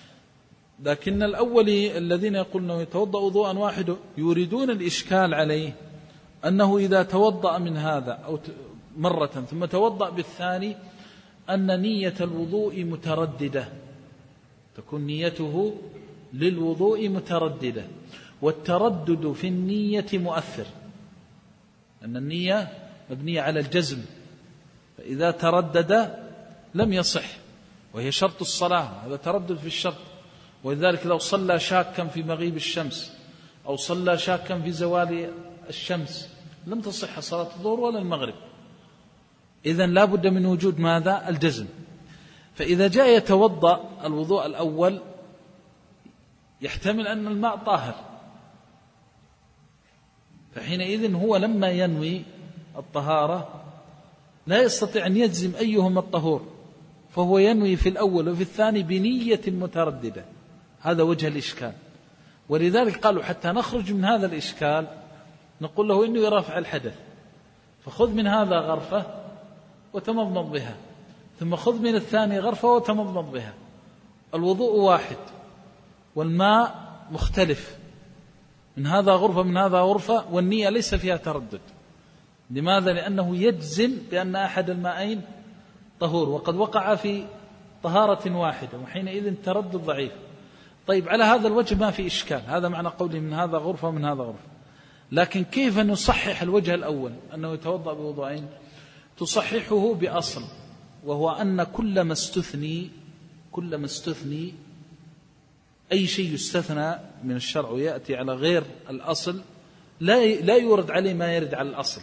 لكن الأولي الذين يقولون يتوضأ وضوءا واحد يريدون الإشكال عليه أنه إذا توضأ من هذا أو مرة ثم توضأ بالثاني أن نية الوضوء مترددة، تكون نيته للوضوء مترددة، والتردد في النية مؤثر، أن النية مبنية على الجزم، فإذا تردد لم يصح، وهي شرط الصلاة، هذا تردد في الشرط. ولذلك لو صلى شاكا في مغيب الشمس أو صلى شاكا في زوال الشمس لم تصح صلاة الظهر ولا المغرب. إذن لا بد من وجود ماذا؟ الجزم. فإذا جاء يتوضأ الوضوء الأول يحتمل أن الماء طاهر، فحينئذ هو لما ينوي الطهارة لا يستطيع أن يجزم أيهما الطهور، فهو ينوي في الأول وفي الثاني بنية مترددة، هذا وجه الإشكال. ولذلك قالوا حتى نخرج من هذا الإشكال نقول له إنه يرفع الحدث، فخذ من هذا غرفة وتمضمض بها، ثم خذ من الثاني غرفة وتمضمض بها، الوضوء واحد والماء مختلف، من هذا غرفة من هذا غرفة، والنية ليس فيها تردد. لماذا؟ لأنه يجزم بأن أحد المائين طهور، وقد وقع في طهارة واحدة، وحينئذ تردد ضعيف. طيب على هذا الوجه ما في إشكال، هذا معنى قولي من هذا غرفة ومن هذا غرفة. لكن كيف نصحح الوجه الأول أنه يتوضأ بوضوءين؟ تصححه بأصل، وهو أن كل ما استثني كل ما استثني أي شيء يستثنى من الشرع ويأتي على غير الأصل لا لا يورد عليه ما يرد على الأصل.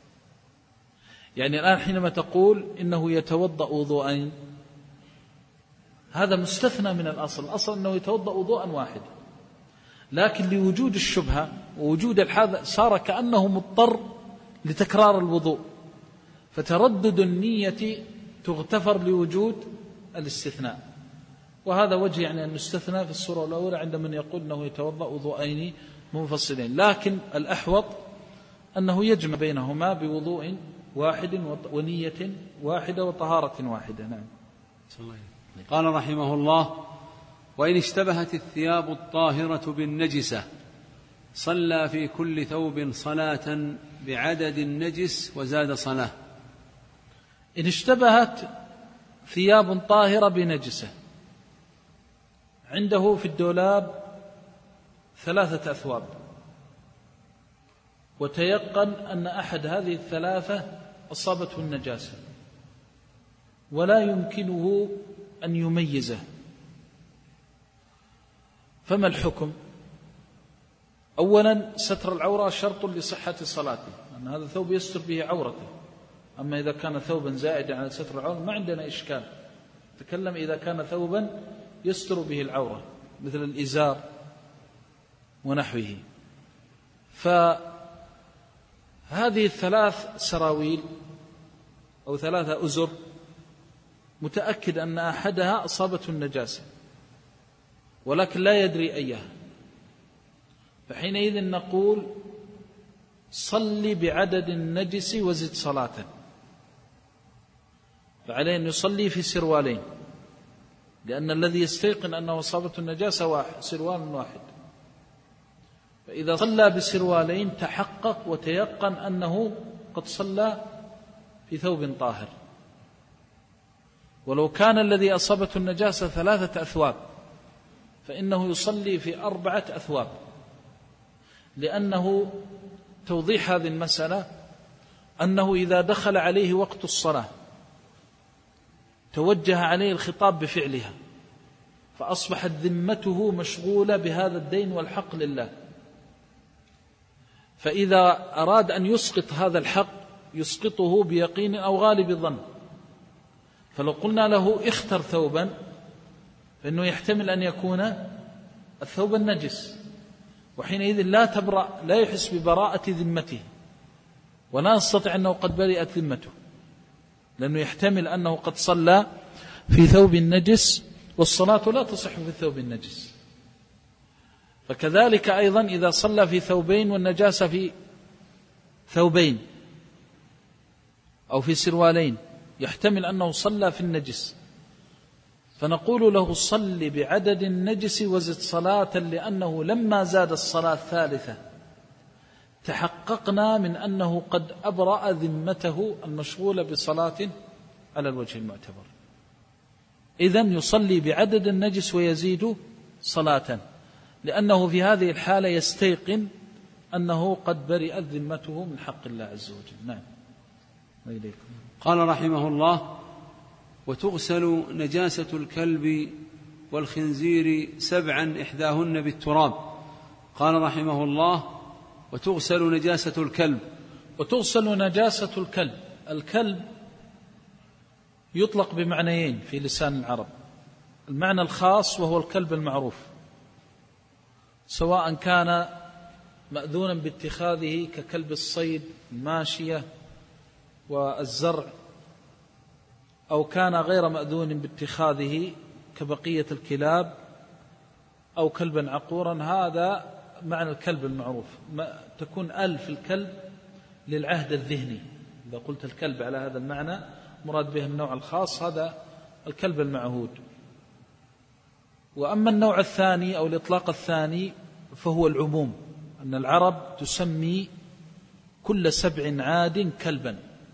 يعني الآن حينما تقول إنه يتوضأ وضوءين، هذا مستثنى من الأصل، الأصل أنه يتوضأ وضوءا واحد، لكن لوجود الشبهة ووجود الحاذة صار كأنه مضطر لتكرار الوضوء، فتردد النية تغتفر لوجود الاستثناء. وهذا وجه يعني أن يستثنى في الصورة الأولى عند من يقول أنه يتوضأ وضوءين منفصلين، لكن الأحوط أنه يجمع بينهما بوضوء واحد ونية واحدة وطهارة واحدة. نعم. قال رحمه الله: وإن اشتبهت الثياب الطاهرة بالنجسة صلى في كل ثوب صلاة بعدد النجس وزاد صلاة؟ إن اشتبهت ثياب طاهرة بنجسة، عنده في الدولاب ثلاثة أثواب، وتيقن أن أحد هذه الثلاثة أصابته النجاسة ولا يمكنه أن يميزه، فما الحكم؟ أولا ستر العورة شرط لصحة صلاته، أن هذا ثوب يستر به عورته. أما إذا كان ثوبا زائدا على ستر العورة ما عندنا إشكال، تكلم إذا كان ثوبا يستر به العورة مثل الإزار ونحوه. فهذه الثلاث سراويل أو ثلاثة أزر متأكد أن أحدها أصابته النجاسة ولكن لا يدري أيها، فحينئذ نقول صل بعدد النجس وزد صلاة، فعليه أن يصلي في سروالين، لأن الذي يستيقن أنه أصابته النجاسة واحد، سروال واحد. فإذا صلى بسروالين تحقق وتيقن أنه قد صلى في ثوب طاهر. ولو كان الذي أصابته النجاسة ثلاثة أثواب فإنه يصلي في أربعة أثواب، لأنه توضيح هذه المسألة أنه إذا دخل عليه وقت الصلاة توجه عليه الخطاب بفعلها، فأصبحت ذمته مشغولة بهذا الدين والحق لله، فإذا أراد أن يسقط هذا الحق يسقطه بيقين أو غالب ظن. فلو قلنا له اختر ثوبا فإنه يحتمل أن يكون الثوب النجس، وحينئذ لا تبرأ، لا يحس ببراءة ذمته ولا يستطيع أنه قد برئت ذمته، لأنه يحتمل أنه قد صلى في ثوب النجس والصلاة لا تصح في الثوب النجس. فكذلك أيضا إذا صلى في ثوبين والنجاسة في ثوبين أو في سروالين يحتمل أنه صلى في النجس، فنقول له صل بعدد النجس وزد صلاة، لأنه لما زاد الصلاة الثالثة تحققنا من أنه قد أبرأ ذمته المشغولة بصلاة على الوجه المعتبر. إذن يصلي بعدد النجس ويزيد صلاة، لأنه في هذه الحالة يستيقن أنه قد برئت ذمته من حق الله عز وجل. نعم. وإليكم. قال رحمه الله: وتغسل نجاسة الكلب والخنزير سبعا إحداهن بالتراب. قال رحمه الله: وتغسل نجاسة الكلب. وتغسل نجاسة الكلب. الكلب يطلق بمعنيين في لسان العرب: المعنى الخاص وهو الكلب المعروف، سواء كان مأذونا باتخاذه ككلب الصيد الماشية والزرع، أو كان غير مأذون باتخاذه كبقية الكلاب، أو كلبا عقورا. هذا معنى الكلب المعروف. تكون أل في الكلب للعهد الذهني، إذا قلت الكلب على هذا المعنى مراد به النوع الخاص، هذا الكلب المعهود. وأما النوع الثاني أو الإطلاق الثاني فهو العموم، أن العرب تسمي كل سبع عاد كلبا،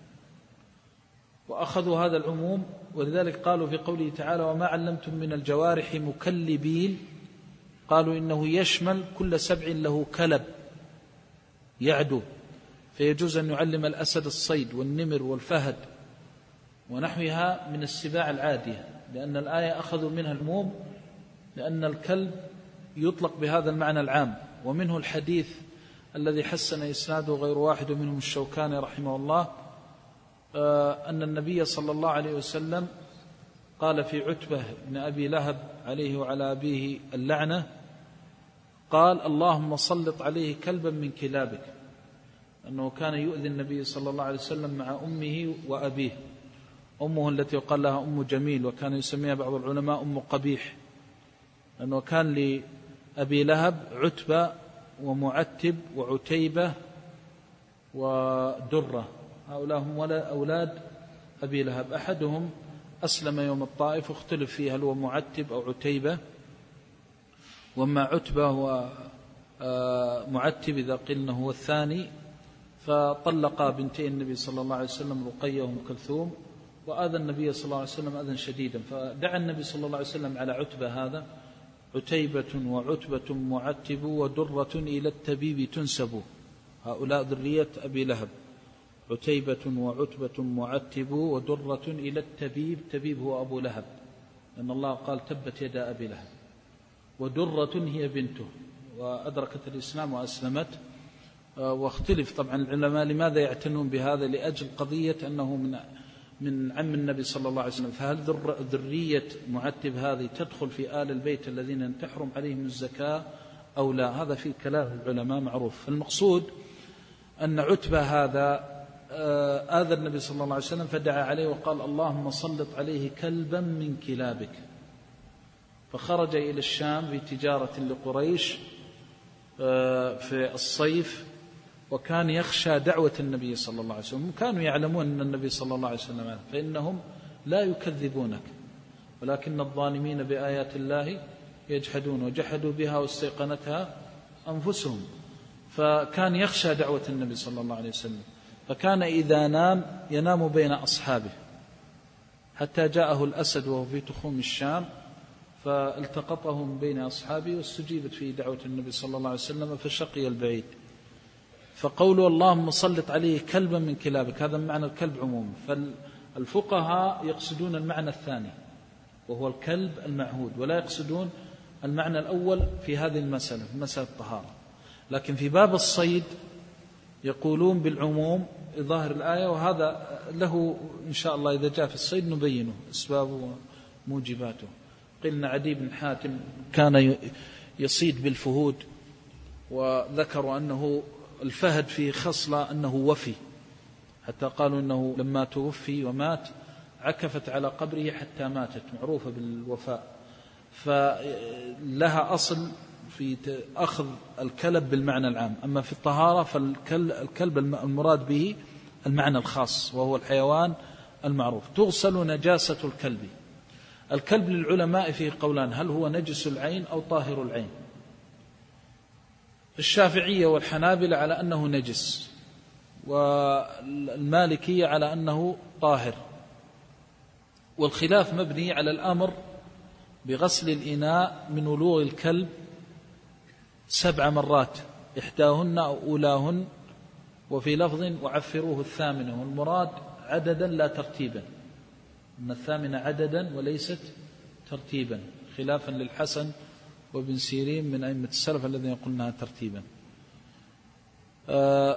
وأخذوا هذا العموم، ولذلك قالوا في قوله تعالى: وما علمتم من الجوارح مكلبين، قالوا إنه يشمل كل سبع له كلب يعدو، فيجوز أن يعلم الأسد الصيد والنمر والفهد ونحوها من السباع العادية، لأن الآية أخذوا منها العموم، لأن الكلب يطلق بهذا المعنى العام. ومنه الحديث الذي حسن إسناده غير واحد، ومنهم الشوكاني رحمه الله، أن النبي صلى الله عليه وسلم قال في عتبة بن أبي لهب عليه وعلى أبيه اللعنة، قال: اللهم سلط عليه كلبا من كلابك، أنه كان يؤذي النبي صلى الله عليه وسلم مع أمه وأبيه، أمه التي يقال لها أم جميل، وكان يسميها بعض العلماء أم قبيح، لأنه كان لأبي لهب عتبة ومعتب وعتيبة ودرة، هؤلاء هم أولاد أبي لهب. أحدهم أسلم يوم الطائف واختلف فيه هل هو معتب أو عتيبة، وما عتبة هو معتب إذا قلنا هو الثاني، فطلقا بنتي النبي صلى الله عليه وسلم رقية وأم كلثوم، وآذى النبي صلى الله عليه وسلم أذى شديدا، فدعا النبي صلى الله عليه وسلم على عتبة هذا: عتيبة وعتبة معتب ودرة إلى التبيب تنسب. هؤلاء ذرية أبي لهب. عتيبة وعتبة معتب ودرة إلى التبيب، تبيب هو أبو لهب، لأن الله قال: تبت يدا أبي لهب. ودرة هي بنته، وأدركت الإسلام وأسلمت. واختلف طبعا العلماء لماذا يعتنون بهذا، لأجل قضية أنه من من عم النبي صلى الله عليه وسلم، فهل ذرية معتب هذه تدخل في آل البيت الذين تحرم عليهم الزكاة أو لا؟ هذا في كلام العلماء معروف. المقصود أن عتبة هذا آذى النبي صلى الله عليه وسلم، فدعا عليه وقال: اللهم سلط عليه كلبا من كلابك. فخرج إلى الشام في تجارة لقريش في الصيف، وكان يخشى دعوة النبي صلى الله عليه وسلم. كانوا يعلمون أن النبي صلى الله عليه وسلم، فإنهم لا يكذبونك، ولكن الظالمين بآيات الله يجحدون، وجحدوا بها واستيقنتها أنفسهم. فكان يخشى دعوة النبي صلى الله عليه وسلم، فكان إذا نام ينام بين أصحابه، حتى جاءه الأسد وهو في تخوم الشام، فالتقطهم بين أصحابه، واستجيبت في دعوة النبي صلى الله عليه وسلم، فشقي البعيد. فقولوا اللهم سلط عليه كلبا من كلابك، هذا معنى الكلب عموما. فالفقهاء يقصدون المعنى الثاني وهو الكلب المعهود، ولا يقصدون المعنى الأول في هذه المسألة، في مسألة الطهارة. لكن في باب الصيد يقولون بالعموم ظاهر الآية، وهذا له إن شاء الله إذا جاء في الصيد نبينه أسبابه وموجباته. قلنا عدي بن حاتم كان يصيد بالفهود، وذكروا أنه الفهد في خصلة أنه وفي، حتى قالوا أنه لما توفي ومات عكفت على قبره حتى ماتت، معروفة بالوفاء. فلها أصل في أخذ الكلب بالمعنى العام. أما في الطهارة فالكلب المراد به المعنى الخاص، وهو الحيوان المعروف. تغسل نجاسة الكلب. الكلب للعلماء فيه قولان: هل هو نجس العين أو طاهر العين؟ الشافعية والحنابلة على أنه نجس، والمالكية على أنه طاهر. والخلاف مبني على الأمر بغسل الإناء من ولوغ الكلب سبع مرات، إحداهن أو أولاهن، وفي لفظ وعفروه الثامنة، والمراد عددا لا ترتيبا، أن الثامنة عددا وليست ترتيبا، خلافا للحسن وابن سيرين من أئمة السلف الذين يقولونها ترتيبا. أه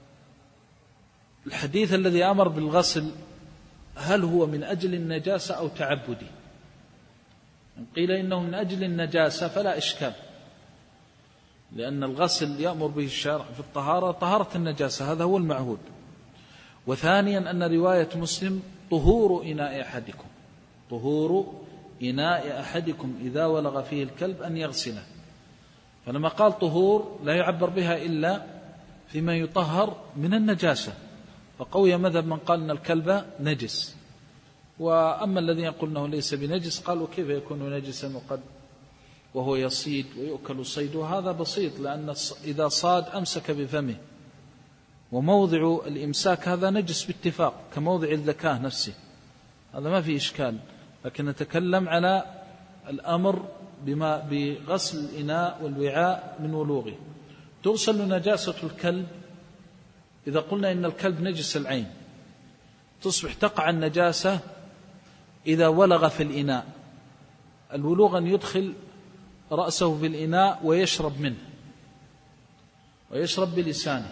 الحديث الذي أمر بالغسل هل هو من أجل النجاسة أو تعبدي؟ قيل إنه من أجل النجاسة فلا إشكال، لأن الغسل يأمر به الشرع في الطهارة طهارة النجاسة، هذا هو المعهود. وثانيا أن رواية مسلم طهور إناء أحدكم، طهور إناء أحدكم إذا ولغ فيه الكلب أن يغسله. فلما قال طهور لا يعبر بها إلا فيما يطهر من النجاسة، فقوي مذهب من قال أن الكلب نجس. وأما الذين يقول أنه ليس بنجس قالوا كيف يكون نجسا وقد وهو يصيد ويؤكل صيده؟ هذا بسيط، لأن إذا صاد أمسك بفمه، وموضع الإمساك هذا نجس باتفاق كموضع الذكاء نفسه، هذا ما في إشكال. لكن نتكلم على الأمر بما بغسل الإناء والوعاء من ولوغه. تغسل نجاسة الكلب إذا قلنا إن الكلب نجس العين، تصبح تقع النجاسة إذا ولغ في الإناء. الولوغ أن يدخل رأسه في الإناء ويشرب منه، ويشرب بلسانه،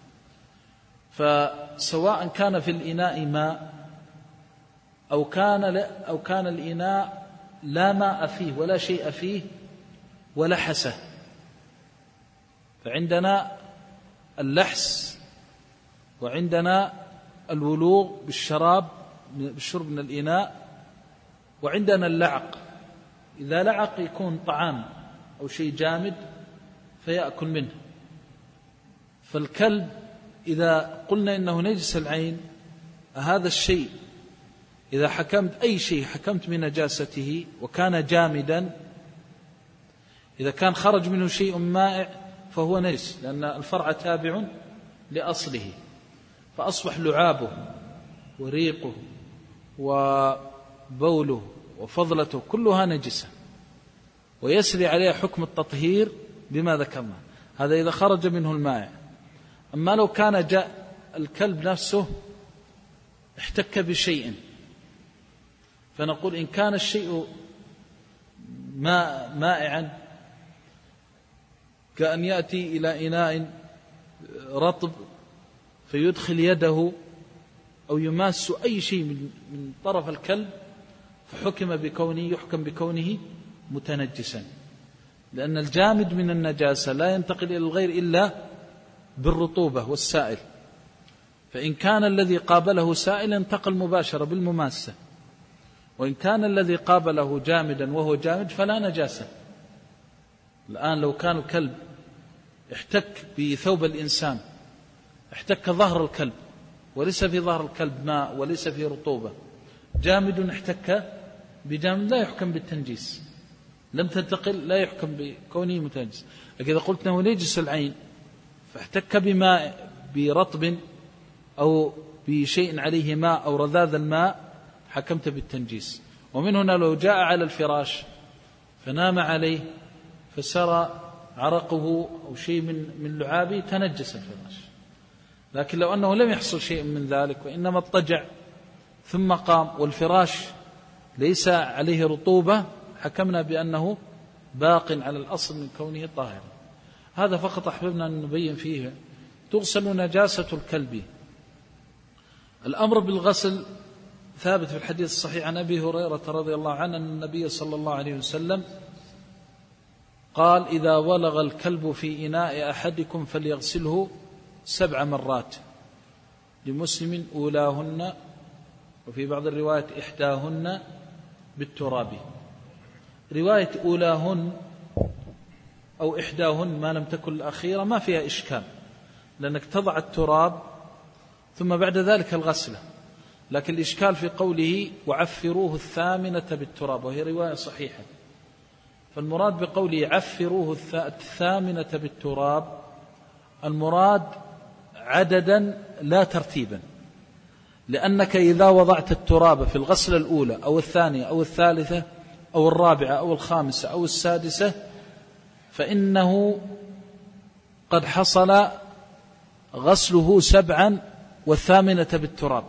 فسواء كان في الإناء ماء أو كان أو كان الإناء لا ماء فيه ولا شيء فيه ولا حسه، فعندنا اللحس وعندنا الولوغ بالشراب بالشرب من الإناء، وعندنا اللعق. إذا لعق يكون طعام أو شيء جامد فيأكل منه. فالكلب إذا قلنا إنه نجس العين، هذا الشيء إذا حكمت أي شيء حكمت من نجاسته وكان جامدا، إذا كان خرج منه شيء مائع فهو نجس، لأن الفرع تابع لأصله، فأصبح لعابه وريقه وبوله وفضلته كلها نجسة، ويسري عليها حكم التطهير بما ذكرنا. هذا إذا خرج منه المائع. أما لو كان جاء الكلب نفسه احتك بشيء، فنقول إن كان الشيء ماء مائعا كأن يأتي إلى إناء رطب فيدخل يده أو يماس أي شيء من طرف الكلب، فحكم بكونه يحكم بكونه متنجسا، لأن الجامد من النجاسة لا ينتقل إلى الغير إلا بالرطوبة والسائل، فإن كان الذي قابله سائل انتقل مباشرة بالمماسة، وإن كان الذي قابله جامدا وهو جامد فلا نجاسة. الآن لو كان الكلب احتك بثوب الإنسان، احتك ظهر الكلب وليس في ظهر الكلب ماء وليس في رطوبة، جامد احتك بجامد لا يحكم بالتنجيس، لم تنتقل لا يحكم بكونه متنجس. لكن إذا قلت أنه نجس العين فاحتك بماء برطب أو بشيء عليه ماء أو رذاذ الماء حكمت بالتنجيس. ومن هنا لو جاء على الفراش فنام عليه فسرى عرقه أو شيء من من لعابه تنجس الفراش. لكن لو أنه لم يحصل شيء من ذلك وإنما اضطجع ثم قام والفراش ليس عليه رطوبة حكمنا بأنه باق على الأصل من كونه طاهرا. هذا فقط أحببنا أن نبين فيه. تغسل نجاسة الكلب. الأمر بالغسل ثابت في الحديث الصحيح عن أبي هريرة رضي الله عنه أن النبي صلى الله عليه وسلم قال: إذا ولغ الكلب في إناء أحدكم فليغسله سبع مرات، لمسلم أولاهن، وفي بعض الروايات إحداهن بالتراب. رواية أولاهن أو إحداهن ما لم تكن الأخيرة ما فيها إشكال، لأنك تضع التراب ثم بعد ذلك الغسلة. لكن الإشكال في قوله وعفروه الثامنة بالتراب، وهي رواية صحيحة. فالمراد بقوله عفروه الثامنة بالتراب المراد عددا لا ترتيبا، لأنك إذا وضعت التراب في الغسلة الأولى أو الثانية أو الثالثة أو الرابعة أو الخامسة أو السادسة فإنه قد حصل غسله سبعا والثامنة بالتراب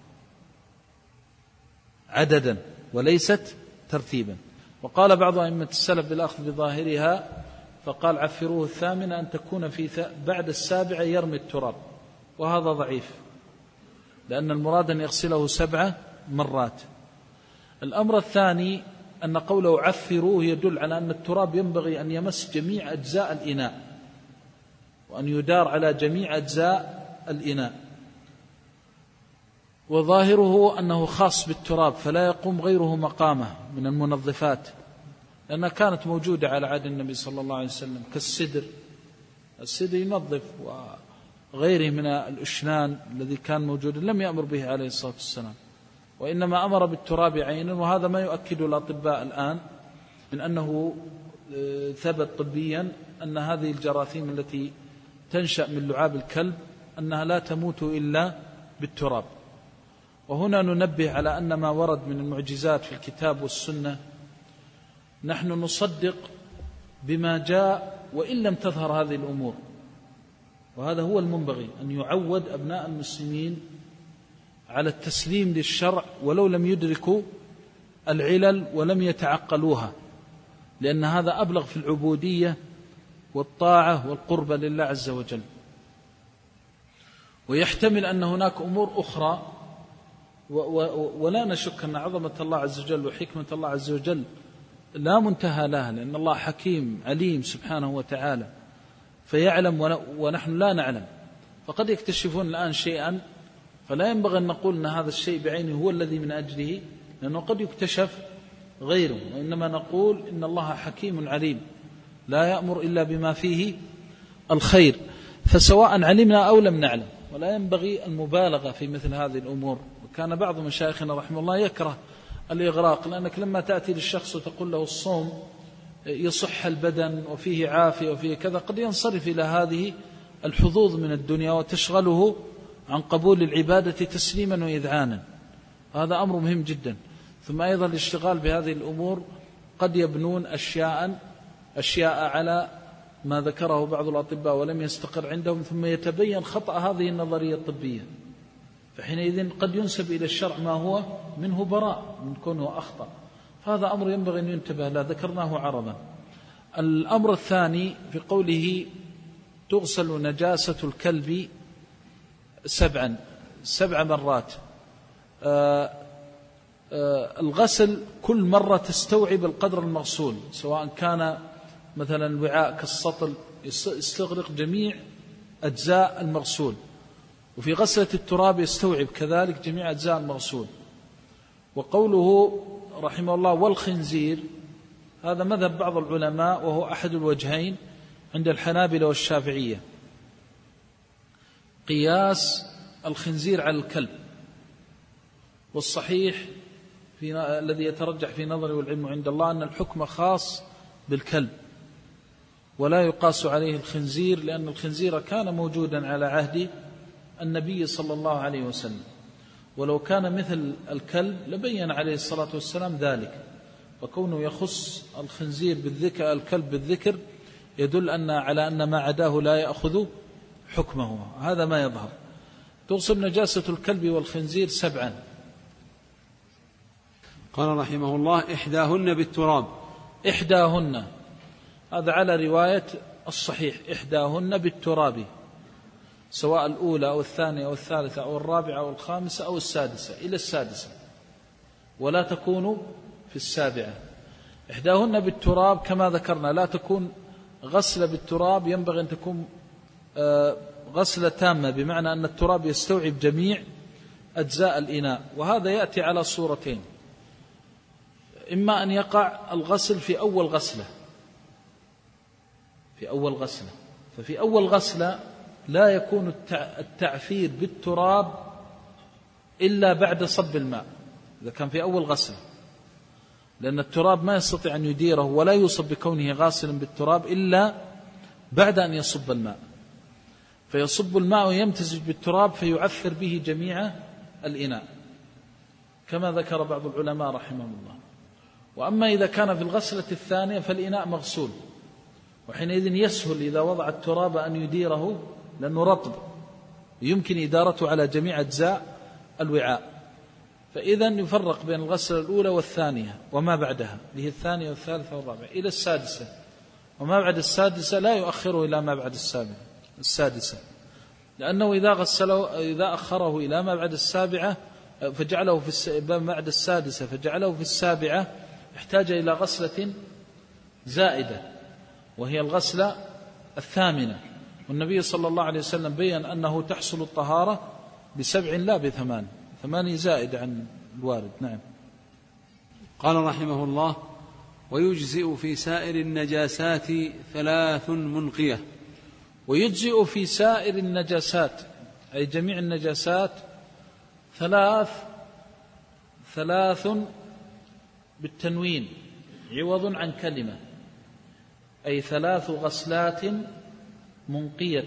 عددا وليست ترتيبا. وقال بعض أئمة السلف بالأخذ بظاهرها فقال عفروه الثامنة أن تكون في بعد السابعة يرمي التراب، وهذا ضعيف لأن المراد أن يغسله سبعة مرات. الأمر الثاني أن قوله عفروه يدل على أن التراب ينبغي أن يمس جميع أجزاء الإناء وأن يدار على جميع أجزاء الإناء، وظاهره أنه خاص بالتراب فلا يقوم غيره مقامه من المنظفات، لأنها كانت موجودة على عهد النبي صلى الله عليه وسلم كالسدر. السدر ينظف وغيره من الأشنان الذي كان موجودا لم يأمر به عليه الصلاة والسلام، وإنما أمر بالتراب عينا. وهذا ما يؤكد الأطباء الآن من أنه ثبت طبيا أن هذه الجراثيم التي تنشأ من لعاب الكلب أنها لا تموت إلا بالتراب. وهنا ننبه على أن ما ورد من المعجزات في الكتاب والسنة نحن نصدق بما جاء وإن لم تظهر هذه الأمور، وهذا هو المنبغي أن يعود أبناء المسلمين على التسليم للشرع ولو لم يدركوا العلل ولم يتعقلوها، لأن هذا أبلغ في العبودية والطاعة والقربة لله عز وجل. ويحتمل أن هناك أمور أخرى ولا نشك أن عظمة الله عز وجل وحكمة الله عز وجل لا منتهى لها، لأن الله حكيم عليم سبحانه وتعالى فيعلم ونحن لا نعلم. فقد يكتشفون الآن شيئا فلا ينبغي أن نقول أن هذا الشيء بعينه هو الذي من أجله، لأنه قد يكتشف غيره، وإنما نقول إن الله حكيم عليم لا يأمر إلا بما فيه الخير، فسواء علمنا أو لم نعلم. ولا ينبغي المبالغة في مثل هذه الأمور. وكان بعض مشايخنا رحمه الله يكره الإغراق، لأنك لما تأتي للشخص وتقول له الصوم يصح البدن وفيه عافية وفيه كذا، قد ينصرف إلى هذه الحظوظ من الدنيا وتشغله عن قبول العبادة تسليما وإذعانا. هذا أمر مهم جدا. ثم أيضا الاشتغال بهذه الأمور قد يبنون أشياء أشياء على ما ذكره بعض الأطباء ولم يستقر عندهم، ثم يتبين خطأ هذه النظرية الطبية، فحينئذ قد ينسب إلى الشرع ما هو منه براء من كونه أخطأ. هذا أمر ينبغي أن ينتبه له، ذكرناه عرضا. الأمر الثاني في قوله تغسل نجاسة الكلب سبعا سبع مرات. آآ آآ الغسل كل مرة تستوعب القدر المغسول، سواء كان مثلا وعاء كالسطل يستغرق جميع أجزاء المغسول، وفي غسلة التراب يستوعب كذلك جميع أجزاء المغسول. وقوله رحمه الله والخنزير، هذا مذهب بعض العلماء وهو أحد الوجهين عند الحنابلة والشافعية، قياس الخنزير على الكلب. والصحيح في الذي يترجح في نظري والعلم عند الله أن الحكم خاص بالكلب ولا يقاس عليه الخنزير، لأن الخنزير كان موجودا على عهد النبي صلى الله عليه وسلم، ولو كان مثل الكلب لبين عليه الصلاة والسلام ذلك. وكونه يخص الخنزير بالذكر الكلب بالذكر يدل أن على أن ما عداه لا يأخذ حكمه، هذا ما يظهر. تغسل نجاسة الكلب والخنزير سبعا. قال رحمه الله إحداهن بالتراب. إحداهن هذا على رواية الصحيح، إحداهن بالتراب، سواء الأولى أو الثانية أو الثالثة أو الرابعة أو الخامسة أو السادسة إلى السادسة، ولا تكون في السابعة. إحداهن بالتراب كما ذكرنا، لا تكون غسلة بالتراب، ينبغي أن تكون غسلة تامة، بمعنى أن التراب يستوعب جميع أجزاء الإناء. وهذا يأتي على صورتين: إما أن يقع الغسل في أول غسلة في أول غسلة ففي أول غسلة لا يكون التعفير بالتراب إلا بعد صب الماء، إذا كان في أول غسلة، لأن التراب ما يستطيع أن يديره ولا يوصف بكونه غاسلا بالتراب إلا بعد أن يصب الماء، فيصب الماء ويمتزج بالتراب فيعفر به جميع الإناء كما ذكر بعض العلماء رحمهم الله. وأما إذا كان في الغسلة الثانية فالإناء مغسول، وحينئذ يسهل إذا وضع التراب أن يديره لأنه رطب، يمكن إدارته على جميع أجزاء الوعاء. فإذا يفرق بين الغسلة الأولى والثانية وما بعدها، اللي هي الثانية والثالثة والرابعة إلى السادسة، وما بعد السادسة لا يؤخره إلى ما بعد السابعة السادسة، لأنه إذا غسله إذا أخره إلى ما بعد السابعة فجعله في ما بعد السادسة فجعله في السابعة احتاج إلى غسلة زائدة وهي الغسلة الثامنة. والنبي صلى الله عليه وسلم بيّن أنه تحصل الطهارة بسبع لا بثمان، ثمانية زائد عن الوارد. نعم. قال رحمه الله ويجزئ في سائر النجاسات ثلاث منقية. ويجزئ في سائر النجاسات أي جميع النجاسات ثلاث ثلاث بالتنوين عوض عن كلمة، أي ثلاث غسلات منقية.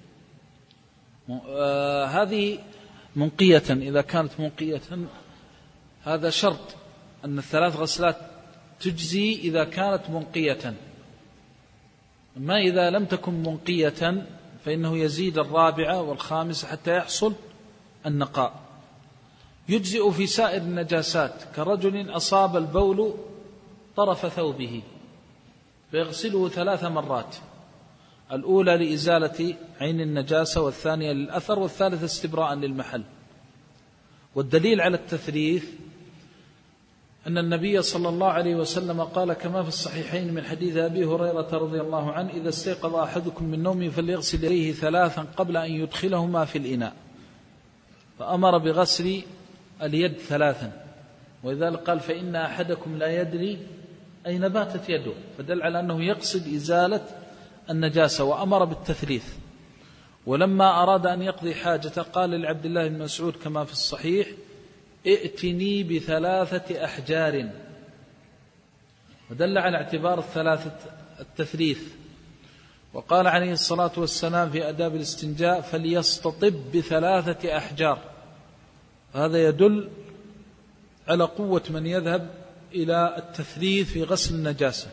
آه هذه منقية، إذا كانت منقية هذا شرط أن الثلاث غسلات تجزي إذا كانت منقية، ما إذا لم تكن منقية فإنه يزيد الرابعة والخامسة حتى يحصل النقاء. يجزئ في سائر النجاسات كرجل أصاب البول طرف ثوبه فيغسله ثلاث مرات، الأولى لإزالة عين النجاسة، والثانية للأثر، والثالثة استبراء للمحل. والدليل على التثليث أن النبي صلى الله عليه وسلم قال كما في الصحيحين من حديث أبي هريرة رضي الله عنه: إذا استيقظ أحدكم من نومه فليغسل يديه ثلاثا قبل أن يدخلهما في الإناء، فأمر بغسل اليد ثلاثا، ولذلك قال فإن أحدكم لا يدري أين باتت يده، فدل على أنه يقصد إزالة النجاسة، وأمر بالتثليث. ولما أراد أن يقضي حاجة قال لعبد الله بن مسعود كما في الصحيح: ائتني بثلاثة أحجار ودل على اعتبار الثلاثة التثليث. وقال عليه الصلاة والسلام في آداب الاستنجاء: فليستطب بثلاثة أحجار. هذا يدل على قوة من يذهب إلى التثليث في غسل النجاسة.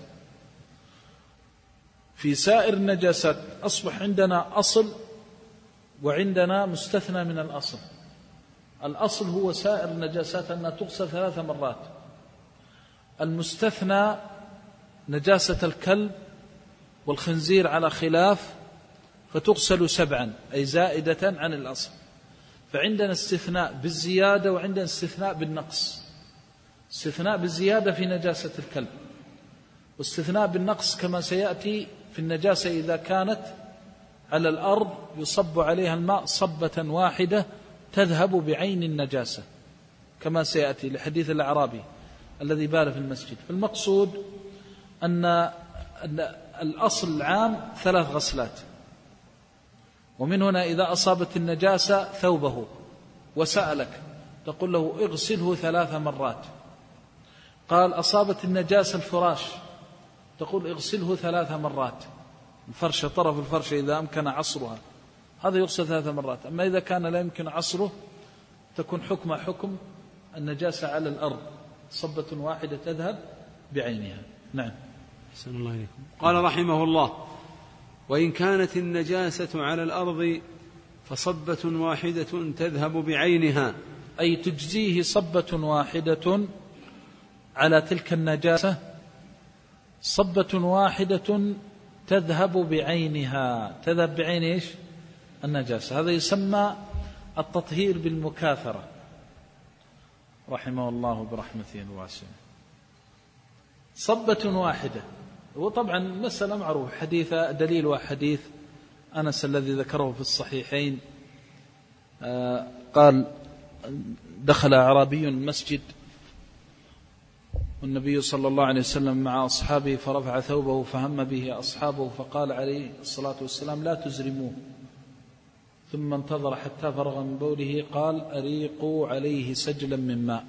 في سائر النجاسات أصبح عندنا أصل وعندنا مستثنى من الأصل. الأصل هو سائر النجاسات أنها تغسل ثلاث مرات. المستثنى نجاسة الكلب والخنزير على خلاف فتغسل سبعا، أي زائدة عن الأصل. فعندنا استثناء بالزيادة وعندنا استثناء بالنقص. استثناء بالزيادة في نجاسة الكلب، واستثناء بالنقص كما سيأتي في النجاسة إذا كانت على الأرض يصب عليها الماء صبة واحدة تذهب بعين النجاسة، كما سيأتي لحديث الأعرابي الذي بال في المسجد. فالمقصود أن الأصل العام ثلاث غسلات. ومن هنا إذا أصابت النجاسة ثوبه وسألك تقول له اغسله ثلاث مرات. قال أصابت النجاسة الفراش تقول اغسله ثلاث مرات. الفرشة، طرف الفرشة إذا أمكن عصرها هذا يغسل ثلاث مرات. أما إذا كان لا يمكن عصره تكون حكم حكم النجاسة على الأرض، صبة واحدة تذهب بعينها. نعم. أحسن الله إليكم. قال رحمه الله: وإن كانت النجاسة على الأرض فصبة واحدة تذهب بعينها، أي تجزيه صبة واحدة على تلك النجاسة، صبة واحدة تذهب بعينها. تذهب بعين إيش؟ النجاسة. هذا يسمى التطهير بالمكاثرة، رحمه الله برحمته الواسعة. صبة واحدة، وطبعا مسألة معروف، حديث دليل وحديث أنس الذي ذكره في الصحيحين. آه قال: دخل أعرابي المسجد والنبي صلى الله عليه وسلم مع أصحابه فرفع ثوبه فهم به أصحابه فقال عليه الصلاة والسلام: لا تزرموه. ثم انتظر حتى فرغ من بوله قال: أريقوا عليه سجلا من ماء.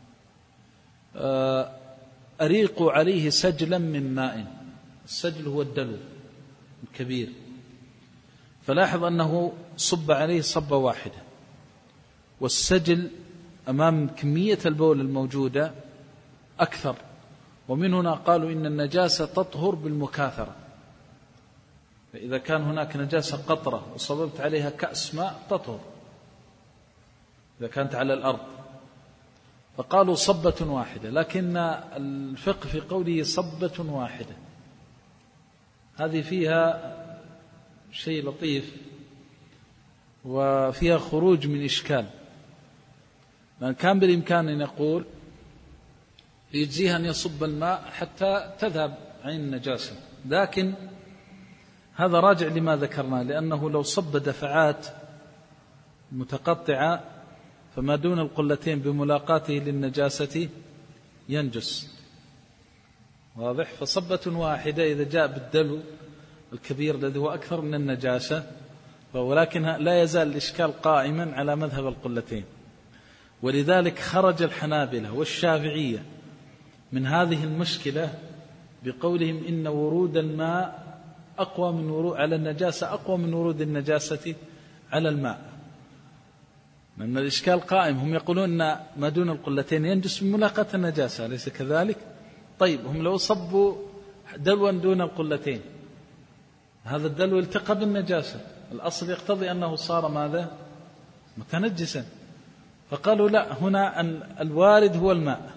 أريقوا عليه سجلا من ماء. السجل هو الدلو الكبير. فلاحظ أنه صب عليه صبة واحدة، والسجل أمام كمية البول الموجودة أكثر. ومن هنا قالوا إن النجاسة تطهر بالمكاثرة. فإذا كان هناك نجاسة قطرة وصببت عليها كأس ماء تطهر إذا كانت على الأرض، فقالوا صبة واحدة. لكن الفقه في قوله صبة واحدة هذه فيها شيء لطيف وفيها خروج من إشكال. لأن كان بالإمكان أن يقول يجزيها أن يصب الماء حتى تذهب عين النجاسة، لكن هذا راجع لما ذكرنا، لأنه لو صب دفعات متقطعة فما دون القلتين بملاقاته للنجاسة ينجس. واضح؟ فصبة واحدة إذا جاء بالدلو الكبير الذي هو أكثر من النجاسة، ولكن لا يزال الإشكال قائما على مذهب القلتين. ولذلك خرج الحنابلة والشافعية من هذه المشكلة بقولهم إن ورود الماء أقوى من ورود على النجاسة أقوى من ورود النجاسة على الماء، لأن الإشكال قائم. هم يقولون أن ما دون القلتين ينجس من ملاقاة النجاسة، أليس كذلك؟ طيب هم لو صبوا دلوا دون القلتين هذا الدلو التقى بالنجاسة، الأصل يقتضي أنه صار ماذا؟ متنجسا. فقالوا لا، هنا الوارد هو الماء.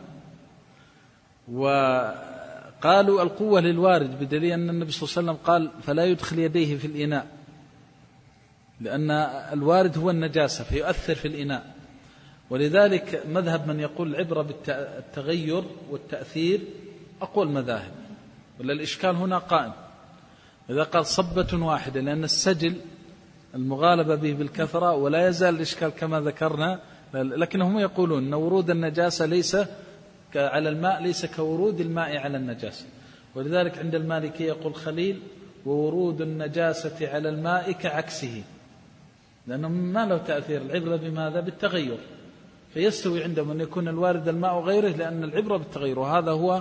وقالوا القوة للوارد بدليل أن النبي صلى الله عليه وسلم قال فلا يدخل يديه في الإناء، لأن الوارد هو النجاسة فيؤثر في الإناء. ولذلك مذهب من يقول العبرة بالتغير والتأثير أقوى المذاهب، ولا الإشكال هنا قائم. إذا قال صبة واحدة لأن السجل المغالبة به بالكثرة، ولا يزال الإشكال كما ذكرنا، لكنهم يقولون أن ورود النجاسة ليس على الماء ليس كورود الماء على النجاسة. ولذلك عند المالكي يقول خليل وورود النجاسة على الماء كعكسه، لأنه ما له تأثير. العبرة بماذا؟ بالتغير. فيستوي عندهم أن يكون الوارد الماء وغيره، لأن العبرة بالتغير، وهذا هو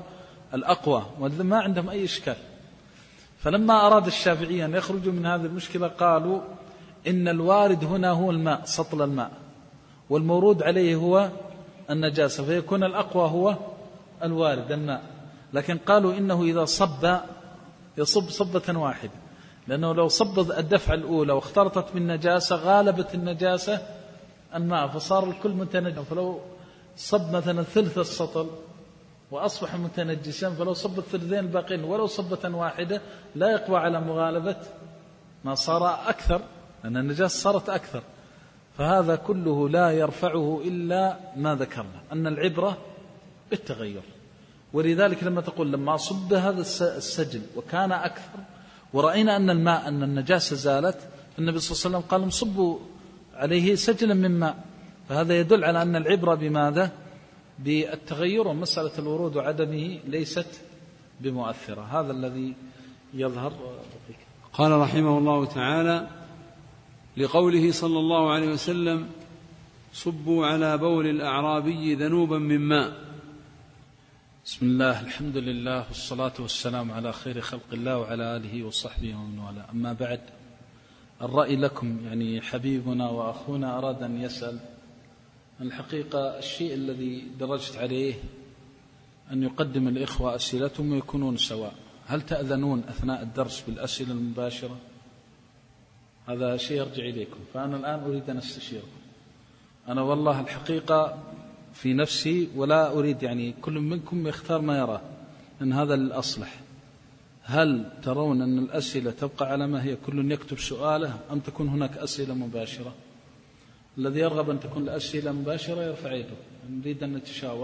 الأقوى، وما عندهم أي إشكال. فلما أراد الشافعية أن يخرجوا من هذه المشكلة قالوا إن الوارد هنا هو الماء، سطل الماء، والمورود عليه هو النجاسة، فيكون الأقوى هو الوارد الماء. لكن قالوا إنه إذا صب يصب صبة واحدة، لأنه لو صب الدفعة الأولى واختلطت بالنجاسة غالبت النجاسة الماء فصار الكل متنجس. فلو صب مثلا ثلث السطل وأصبح متنجسا، فلو صب الثلثين الباقين ولو صبة واحدة لا يقوى على مغالبة ما صار أكثر، لأن النجاسة صارت أكثر. فهذا كله لا يرفعه إلا ما ذكرنا، أن العبرة بالتغير. ولذلك لما تقول لما صب هذا السجل وكان أكثر ورأينا أن الماء أن النجاسة زالت، النبي صلى الله عليه وسلم قال صبوا عليه سجلا من ماء، فهذا يدل على أن العبرة بماذا؟ بالتغير، ومسألة الورود وعدمه ليست بمؤثرة. هذا الذي يظهر. قال رحمه الله تعالى: لقوله صلى الله عليه وسلم: صبوا على بول الأعرابي ذنوبا من ماء. بسم الله، الحمد لله، والصلاة والسلام على خير خلق الله وعلى آله وصحبه ومن والاه. أما بعد، الرأي لكم، يعني حبيبنا وأخونا أراد أن يسأل. الحقيقة الشيء الذي درجت عليه أن يقدم الإخوة أسئلتهم ويكونون سواء. هل تأذنون أثناء الدرس بالأسئلة المباشرة؟ هذا شيء يرجع إليكم. فأنا الآن أريد أن أستشيركم. أنا والله الحقيقة في نفسي ولا أريد، يعني كل منكم يختار ما يراه، أن هذا الأصلح. هل ترون أن الأسئلة تبقى على ما هي، كل يكتب سؤاله، أم تكون هناك أسئلة مباشرة؟ الذي يرغب أن تكون الأسئلة مباشرة يرفع يده. نريد أن نتشاور.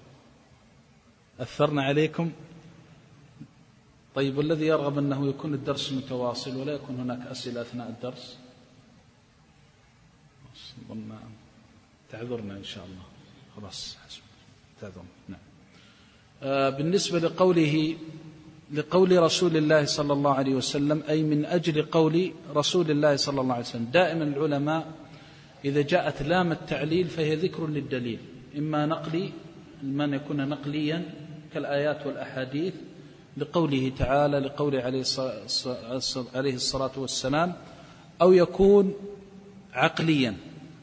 أثرنا عليكم؟ طيب، والذي يرغب أنه يكون الدرس متواصل ولا يكون هناك أسئلة أثناء الدرس؟ تعذرنا إن شاء الله. خلاص حسب تعذرنا. نعم. آه بالنسبة لقوله لقول رسول الله صلى الله عليه وسلم، أي من أجل قول رسول الله صلى الله عليه وسلم. دائما العلماء إذا جاءت لام التعليل فهي ذكر للدليل، إما نقلي، إما أن يكون نقليا كالآيات والأحاديث، لقوله تعالى، لقوله عليه الصلاة والسلام، أو يكون عقليا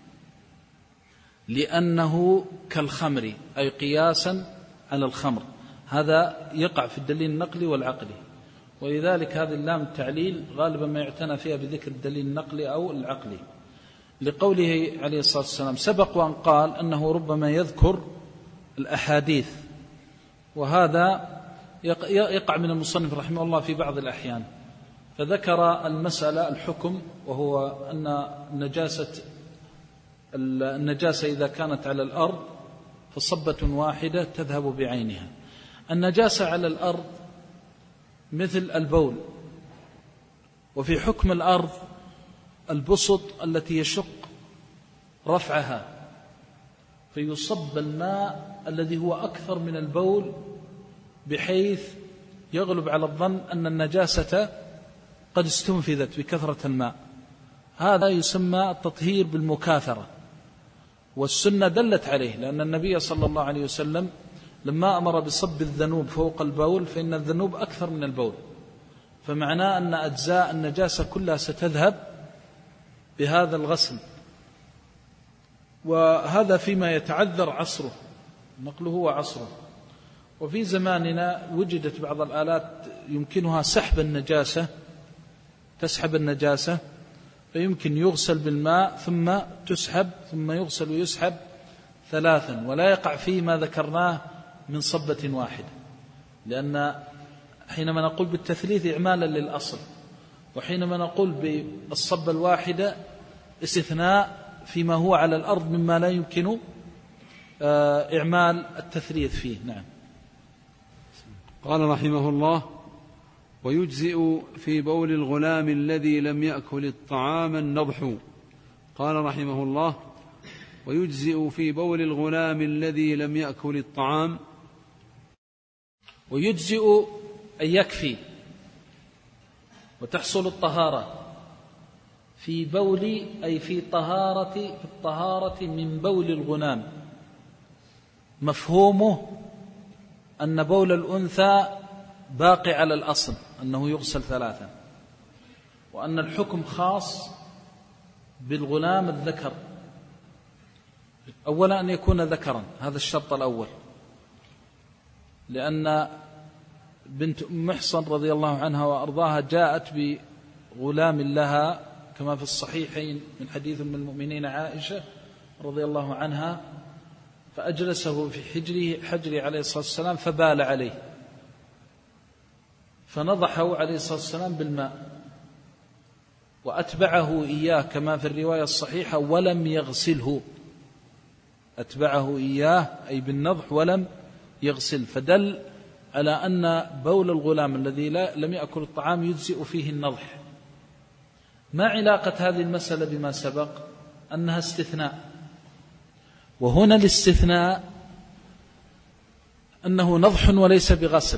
لأنه كالخمر، أي قياسا على الخمر. هذا يقع في الدليل النقلي والعقلي، ولذلك هذه اللام التعليل غالبا ما يعتنى فيها بذكر الدليل النقلي أو العقلي. لقوله عليه الصلاة والسلام، سبق وأن قال أنه ربما يذكر الأحاديث، وهذا يقع من المصنف رحمه الله في بعض الأحيان. فذكر المسألة الحكم، وهو أن النجاسة النجاسة إذا كانت على الأرض فصبة واحدة تذهب بعينها. النجاسة على الأرض مثل البول، وفي حكم الأرض البسط التي يشق رفعها، فيصب الماء الذي هو أكثر من البول بحيث يغلب على الظن أن النجاسة قد استنفذت بكثرة الماء. هذا يسمى التطهير بالمكاثرة، والسنة دلت عليه، لأن النبي صلى الله عليه وسلم لما أمر بصب الذنوب فوق البول، فإن الذنوب أكثر من البول، فمعناه أن أجزاء النجاسة كلها ستذهب بهذا الغسل. وهذا فيما يتعذر عصره، نقله وعصره. وفي زماننا وجدت بعض الآلات يمكنها سحب النجاسة، تسحب النجاسة، فيمكن يغسل بالماء ثم تسحب، ثم يغسل ويسحب ثلاثا، ولا يقع فيه ما ذكرناه من صبة واحدة. لأن حينما نقول بالتثليث إعمالا للأصل، وحينما نقول بالصبة الواحدة استثناء فيما هو على الأرض مما لا يمكن إعمال التثليث فيه. نعم. قال رحمه الله: ويجزئ في بول الغلام الذي لم يأكل الطعام النضح. قال رحمه الله: ويجزئ في بول الغلام الذي لم يأكل الطعام. ويجزئ أن يكفي وتحصل الطهارة في بول، أي في طهارة في الطهارة من بول الغلام. مفهومه أن بول الأنثى باقي على الأصل أنه يغسل ثلاثا، وأن الحكم خاص بالغلام الذكر. أولا أن يكون ذكرا، هذا الشرط الأول، لأن بنت أم محصن رضي الله عنها وأرضاها جاءت بغلام لها كما في الصحيحين من حديث من المؤمنين عائشة رضي الله عنها، فأجلسه في حجره حجري عليه الصلاة والسلام فبال عليه، فنضحه عليه الصلاة والسلام بالماء وأتبعه إياه كما في الرواية الصحيحة ولم يغسله، أتبعه إياه أي بالنضح ولم يغسل، فدل على أن بول الغلام الذي لا لم يأكل الطعام يجزئ فيه النضح. ما علاقة هذه المسألة بما سبق؟ أنها استثناء، وهنا الاستثناء أنه نضح وليس بغسل،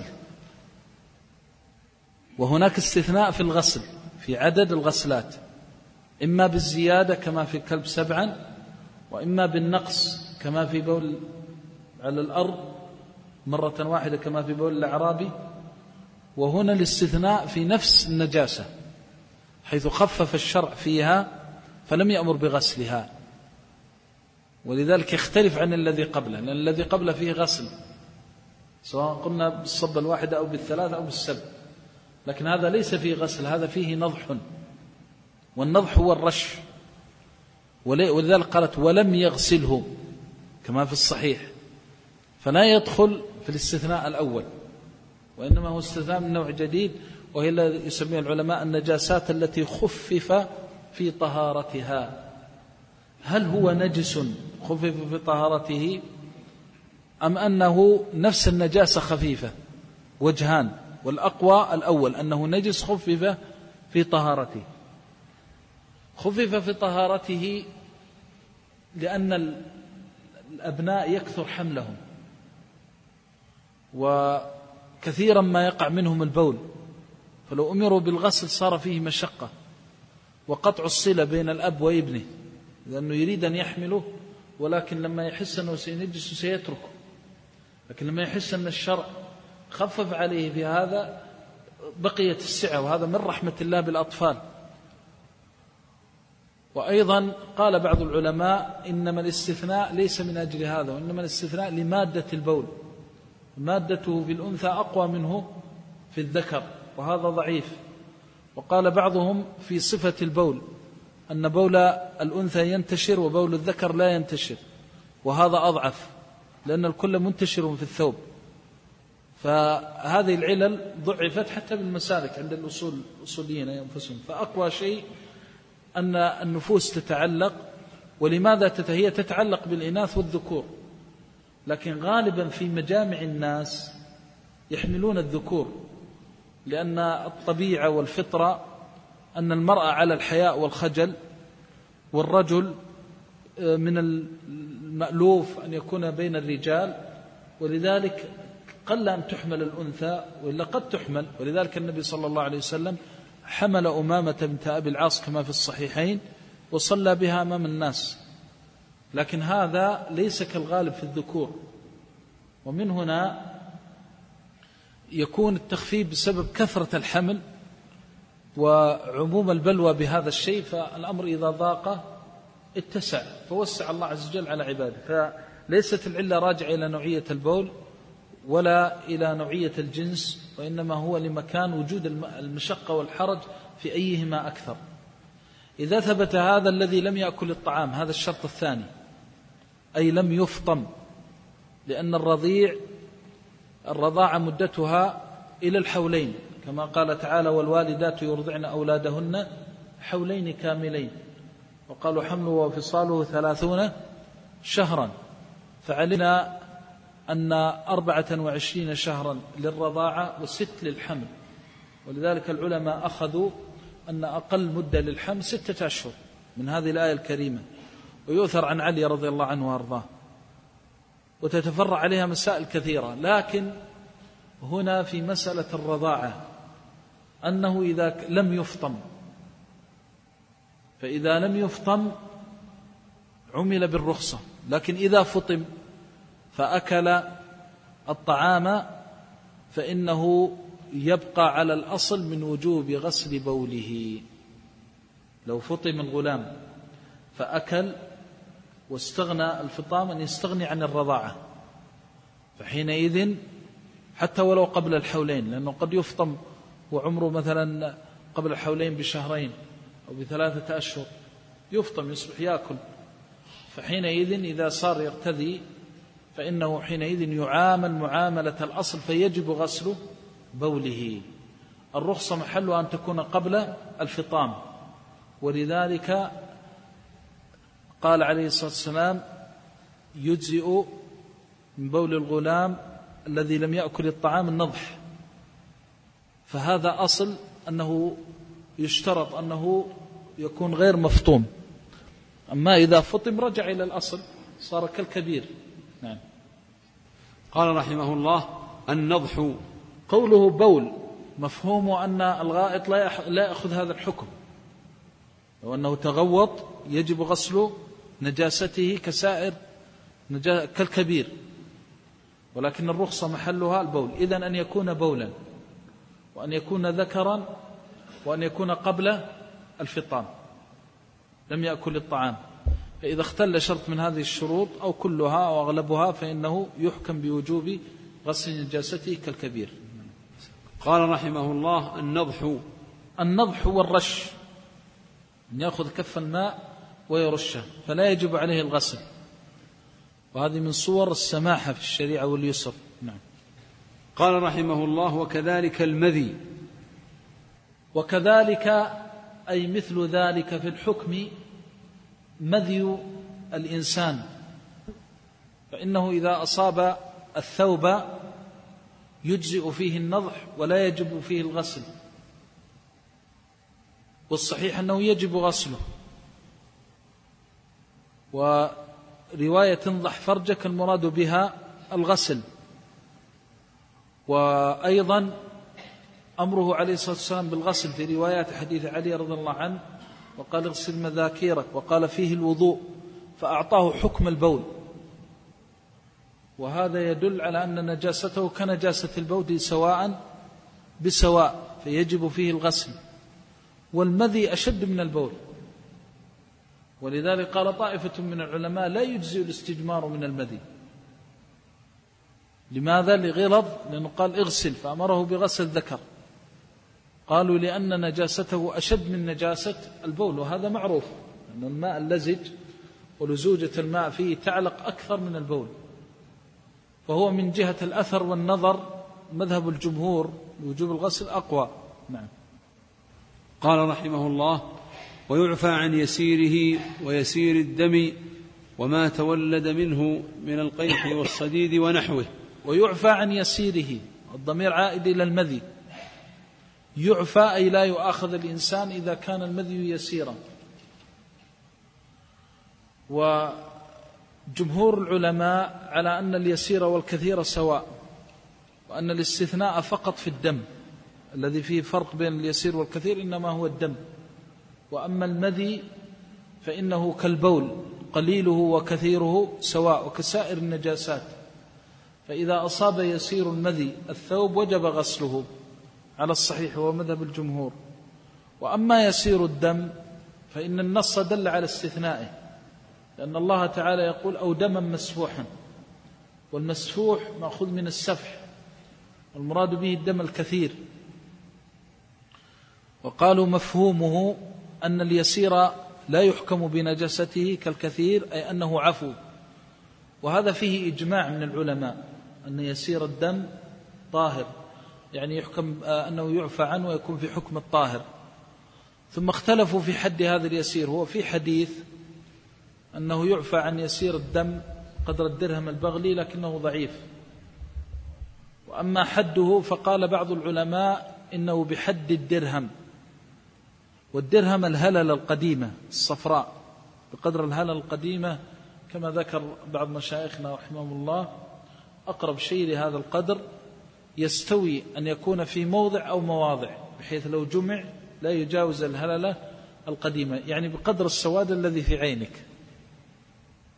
وهناك استثناء في الغسل في عدد الغسلات، إما بالزيادة كما في الكلب سبعا، وإما بالنقص كما في بول على الأرض مرة واحدة كما في بول الأعرابي. وهنا الاستثناء في نفس النجاسة، حيث خفف الشرع فيها فلم يأمر بغسلها، ولذلك يختلف عن الذي قبله، لأن الذي قبله فيه غسل سواء قلنا بالصبة الواحدة أو بالثلاثة أو بالسبع، لكن هذا ليس فيه غسل، هذا فيه نضح، والنضح هو الرش، ولذلك قالت ولم يغسله كما في الصحيح، فلا يدخل في الاستثناء الأول، وإنما هو استثناء من نوع جديد، وهي الذي يسميها العلماء النجاسات التي خفف في طهارتها. هل هو نجس خفف في طهارته أم أنه نفس النجاسة خفيفة؟ وجهان، والأقوى الأول أنه نجس خفف في طهارته. خفف في طهارته لأن الأبناء يكثر حملهم، وكثيرا ما يقع منهم البول، فلو أمروا بالغسل صار فيه مشقة وقطع الصلة بين الأب وابنه، لأنه يريد أن يحمله ولكن لما يحس أنه سينجس سيتركه، لكن لما يحس أن الشرع خفف عليه في هذا بقيت السعة، وهذا من رحمة الله بالأطفال. وأيضا قال بعض العلماء إنما الاستثناء ليس من أجل هذا، وإنما الاستثناء لمادة البول، مادته في الأنثى أقوى منه في الذكر، وهذا ضعيف. وقال بعضهم في صفة البول أن بول الأنثى ينتشر وبول الذكر لا ينتشر، وهذا أضعف لأن الكل منتشر في الثوب. فهذه العلل ضعفت حتى بالمسالك عند الأصول الأصوليين أنفسهم. فأقوى شيء أن النفوس تتعلق، ولماذا هي تتعلق بالإناث والذكور، لكن غالبا في مجامع الناس يحملون الذكور، لأن الطبيعة والفطرة أن المرأة على الحياء والخجل، والرجل من المألوف أن يكون بين الرجال، ولذلك قل أن تحمل الأنثى، وإلا قد تحمل. ولذلك النبي صلى الله عليه وسلم حمل أمامة بنت أبي العاص كما في الصحيحين وصلى بها أمام الناس، لكن هذا ليس كالغالب في الذكور. ومن هنا يكون التخفيف بسبب كثرة الحمل وعموم البلوى بهذا الشيء، فالأمر إذا ضاق اتسع، فوسع الله عز وجل على عباده. فليست العلة راجعة إلى نوعية البول ولا إلى نوعية الجنس، وإنما هو لمكان وجود المشقة والحرج في أيهما أكثر. إذا ثبت هذا الذي لم يأكل الطعام، هذا الشرط الثاني، أي لم يفطم، لأن الرضيع الرضاعة مدتها إلى الحولين، كما قال تعالى والوالدات يرضعن أولادهن حولين كاملين، وقالوا حمله وفصاله ثلاثون شهرا، فعلنا أن أربعة وعشرين شهرا للرضاعة وست للحمل. ولذلك العلماء أخذوا أن أقل مدة للحمل ستة أشهر من هذه الآية الكريمة، ويؤثر عن علي رضي الله عنه وأرضاه، وتتفرع عليها مسائل كثيرة. لكن هنا في مسألة الرضاعة أنه إذا لم يفطم، فإذا لم يفطم عمل بالرخصة، لكن إذا فطم فأكل الطعام فإنه يبقى على الأصل من وجوب غسل بوله. لو فطم الغلام فأكل واستغنى الفطام أن يستغني عن الرضاعة، فحينئذ حتى ولو قبل الحولين، لأنه قد يفطم وعمره مثلا قبل الحولين بشهرين أو بثلاثة أشهر، يفطم يصبح يأكل، فحينئذ إذا صار يرتدي فإنه حينئذ يعامل معاملة الأصل فيجب غسل بوله. الرخصة محلها أن تكون قبل الفطام، ولذلك قال عليه الصلاة والسلام يجزئ من بول الغلام الذي لم يأكل الطعام النضح، فهذا أصل أنه يشترط أنه يكون غير مفطوم. أما إذا فطم رجع إلى الأصل صار كالكبير. نعم. قال رحمه الله النضح. قوله بول مفهومه أن الغائط لا يأخذ هذا الحكم، لو أنه تغوط يجب غسل نجاسته كسائر كالكبير، ولكن الرخصة محلها البول. إذن أن يكون بولا وأن يكون ذكرا وأن يكون قبل الفطام لم يأكل الطعام، فإذا اختل شرط من هذه الشروط أو كلها أو أغلبها فإنه يحكم بوجوب غسل نجاسته كالكبير. قال رحمه الله النضح. النضح هو الرش، أن يأخذ كف الماء ويرشه، فلا يجب عليه الغسل، وهذه من صور السماحة في الشريعة واليسر. نعم. قال رحمه الله وكذلك المذي. وكذلك أي مثل ذلك في الحكم مذي الإنسان، فإنه إذا أصاب الثوب يجزئ فيه النضح ولا يجب فيه الغسل، والصحيح أنه يجب غسله. ورواية انضح فرجك المراد بها الغسل. وأيضا أمره عليه الصلاة والسلام بالغسل في روايات حديث علي رضي الله عنه، وقال اغسل مذاكيرك، وقال فيه الوضوء، فأعطاه حكم البول، وهذا يدل على أن نجاسته كنجاسة البول سواء بسواء، فيجب فيه الغسل. والمذي أشد من البول، ولذلك قال طائفة من العلماء لا يجزئ الاستجمار من المذي. لماذا؟ لغلظ، لأنه قال اغسل فأمره بغسل ذكر. قالوا لأن نجاسته أشد من نجاسة البول، وهذا معروف أن الماء اللزج ولزوجة الماء فيه تعلق أكثر من البول، فهو من جهة الأثر والنظر مذهب الجمهور وجوب الغسل أقوى. نعم. قال رحمه الله ويعفى عن يسيره ويسير الدم وما تولد منه من القيح والصديد ونحوه. ويعفى عن يسيره، الضمير عائد إلى المذي. يعفى أي لا يؤاخذ الإنسان إذا كان المذي يسيرا. وجمهور العلماء على أن اليسير والكثير سواء، وأن الاستثناء فقط في الدم، الذي فيه فرق بين اليسير والكثير إنما هو الدم. وأما المذي فإنه كالبول، قليله وكثيره سواء، وكسائر النجاسات. فإذا أصاب يسير المذي الثوب وجب غسله على الصحيح وهو مذهب الجمهور. وأما يسير الدم فإن النص دل على استثنائه، لأن الله تعالى يقول أو دما مسفوحا، والمسفوح مأخوذ من السفح، والمراد به الدم الكثير. وقالوا مفهومه أن اليسير لا يحكم بنجاسته كالكثير، أي أنه عفو. وهذا فيه إجماع من العلماء أن يسير الدم طاهر، يعني يحكم أنه يعفى عنه ويكون في حكم الطاهر. ثم اختلفوا في حد هذا اليسير. هو في حديث أنه يعفى عن يسير الدم قدر الدرهم البغلي، لكنه ضعيف. وأما حده فقال بعض العلماء إنه بحد الدرهم، والدرهم الهلل القديمة الصفراء بقدر الهلل القديمة، كما ذكر بعض مشايخنا رحمهم الله أقرب شيء لهذا القدر يستوي أن يكون في موضع أو مواضع، بحيث لو جمع لا يجاوز الهللة القديمة، يعني بقدر السواد الذي في عينك.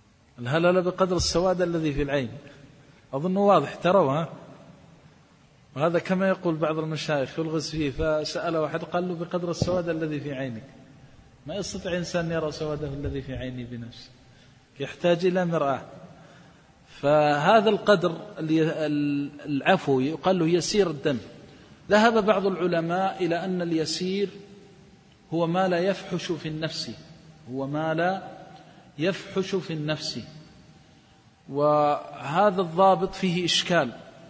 الهللة بقدر السواد الذي في العين، أظن واضح تروا. وهذا كما يقول بعض المشايخ يلغز فيه، فسأل واحد قال له بقدر السواد الذي في عينك. ما يستطيع إنسان يرى سواده الذي في عيني بنفسه، يحتاج إلى مرآة. فهذا القدر العفو يقال له يسير الدم. ذهب بعض العلماء إلى أن اليسير هو ما لا يفحش في النفس، هو ما لا يفحش في النفس. وهذا الضابط فيه إشكال،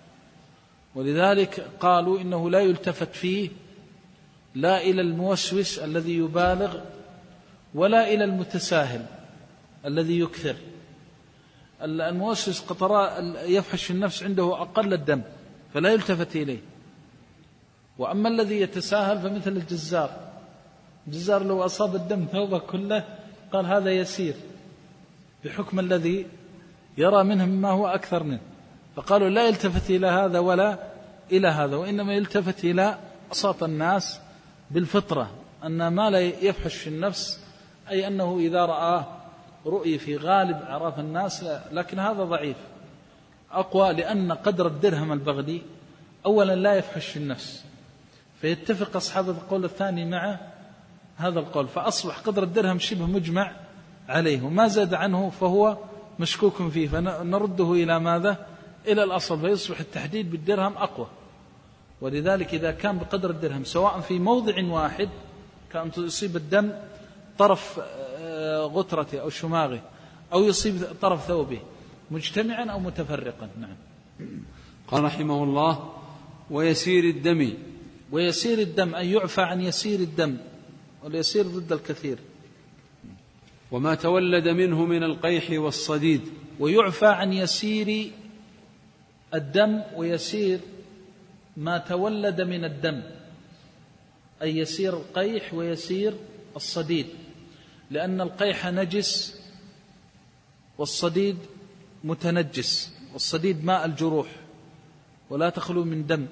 ولذلك قالوا إنه لا يلتفت فيه لا إلى الموسوس الذي يبالغ ولا إلى المتساهل الذي يكثر. الموسوس قطراء يفحش في النفس عنده أقل الدم فلا يلتفت إليه، وأما الذي يتساهل فمثل الجزار. الجزار لو أصاب الدم ثوبه كله قال هذا يسير، بحكم الذي يرى منهم ما هو أكثر منه، فقالوا لا يلتفت إلى هذا ولا إلى هذا، وإنما يلتفت إلى أساط الناس بالفطرة، أن ما لا يفحش في النفس أي أنه إذا رآه رؤي في غالب أعراف الناس، لكن هذا ضعيف. أقوى لأن قدر الدرهم البغلي أولا لا يفحش في النفس، فيتفق أصحاب القول الثاني مع هذا القول، فأصبح قدر الدرهم شبه مجمع عليه، وما زاد عنه فهو مشكوك فيه، فنرده إلى ماذا؟ إلى الأصل، فيصبح التحديد بالدرهم أقوى. ولذلك إذا كان بقدر الدرهم سواء في موضع واحد كان يصيب الدم طرف غترته أو شماغه، أو يصيب طرف ثوبه مجتمعا أو متفرقا. نعم. قال رحمه الله: ويسير الدم. ويسير الدم أن يعفى عن يسير الدم، واليسير ضد الكثير. وما تولد منه من القيح والصديد. ويعفى عن يسير الدم ويسير ما تولد من الدم، أي يسير القيح ويسير الصديد، لأن القيح نجس والصديد متنجس، والصديد ماء الجروح ولا تخلو من دم.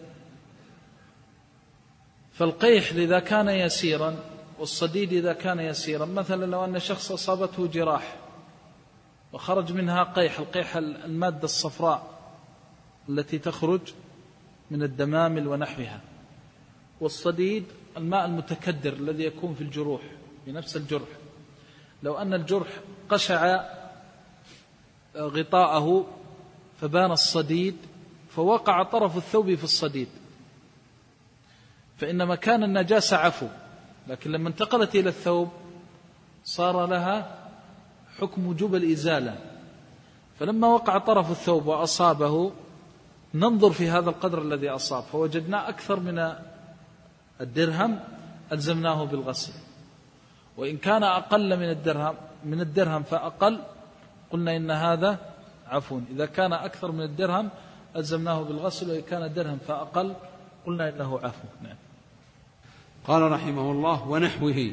فالقيح إذا كان يسيرا والصديد إذا كان يسيرا، مثلا لو أن شخص أصابته جراح وخرج منها قيح، القيح المادة الصفراء التي تخرج من الدمامل ونحوها، والصديد الماء المتكدر الذي يكون في الجروح بنفس الجرح. لو أن الجرح قشع غطاءه فبان الصديد فوقع طرف الثوب في الصديد، فإن مكان النجاسة عفو، لكن لما انتقلت إلى الثوب صار لها حكم وجوب الإزالة. فلما وقع طرف الثوب وأصابه ننظر في هذا القدر الذي أصاب، فوجدنا أكثر من الدرهم ألزمناه بالغسل، وإن كان أقل من الدرهم من الدرهم فأقل قلنا إن هذا عفو. إذا كان أكثر من الدرهم ألزمناه بالغسل، وإن كان الدرهم فأقل قلنا إنه عفو. نعم. قال رحمه الله: ونحوه.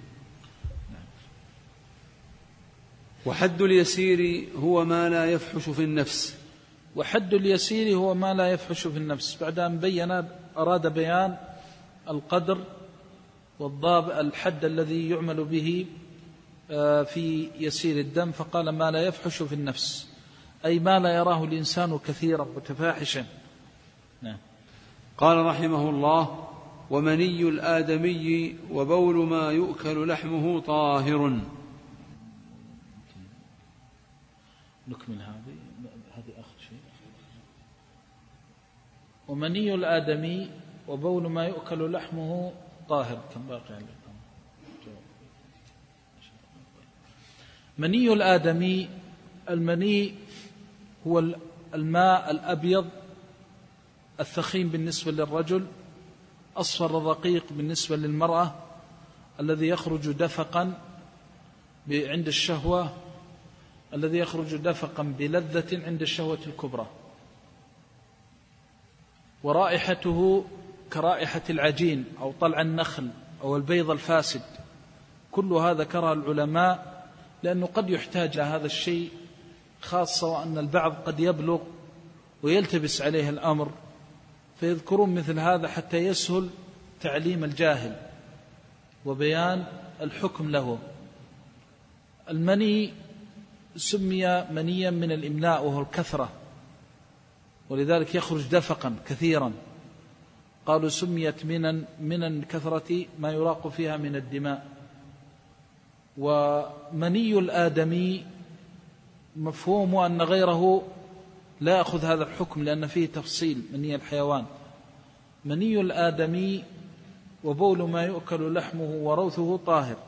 وحد اليسير هو ما لا يفحش في النفس. وحد اليسير هو ما لا يفحش في النفس. بعد أن بين أراد بيان القدر والضابط الحد الذي يعمل به في يسير الدم، فقال ما لا يفحش في النفس، أي ما لا يراه الإنسان كثيرا متفاحشا. نعم. قال رحمه الله: ومني الآدمي وبول ما يؤكل لحمه طاهر. نكمل هذه هذه آخر شيء. ومني الآدمي وبول ما يؤكل لحمه طاهر. كم باقي عليكم؟ مني الآدمي، المني هو الماء الأبيض الثخين بالنسبة للرجل، أصفر الرقيق بالنسبة للمرأة، الذي يخرج دفقا عند الشهوة، الذي يخرج دفقا بلذة عند الشهوة الكبرى، ورائحته كرائحة العجين أو طلع النخل أو البيض الفاسد. كل هذا ذكرها العلماء لأنه قد يحتاج إلى هذا الشيء، خاصة وأن البعض قد يبلغ ويلتبس عليه الأمر، فيذكرون مثل هذا حتى يسهل تعليم الجاهل وبيان الحكم له. المني سمي منيا من الإملاء وهو الكثرة، ولذلك يخرج دفقا كثيرا قالوا سميت منا من كثرة ما يراق فيها من الدماء. ومني الآدمي مفهوم أن غيره لا يأخذ هذا الحكم لأن فيه تفصيل. مني الحيوان، مني الآدمي وبول ما يؤكل لحمه وروثه طاهر.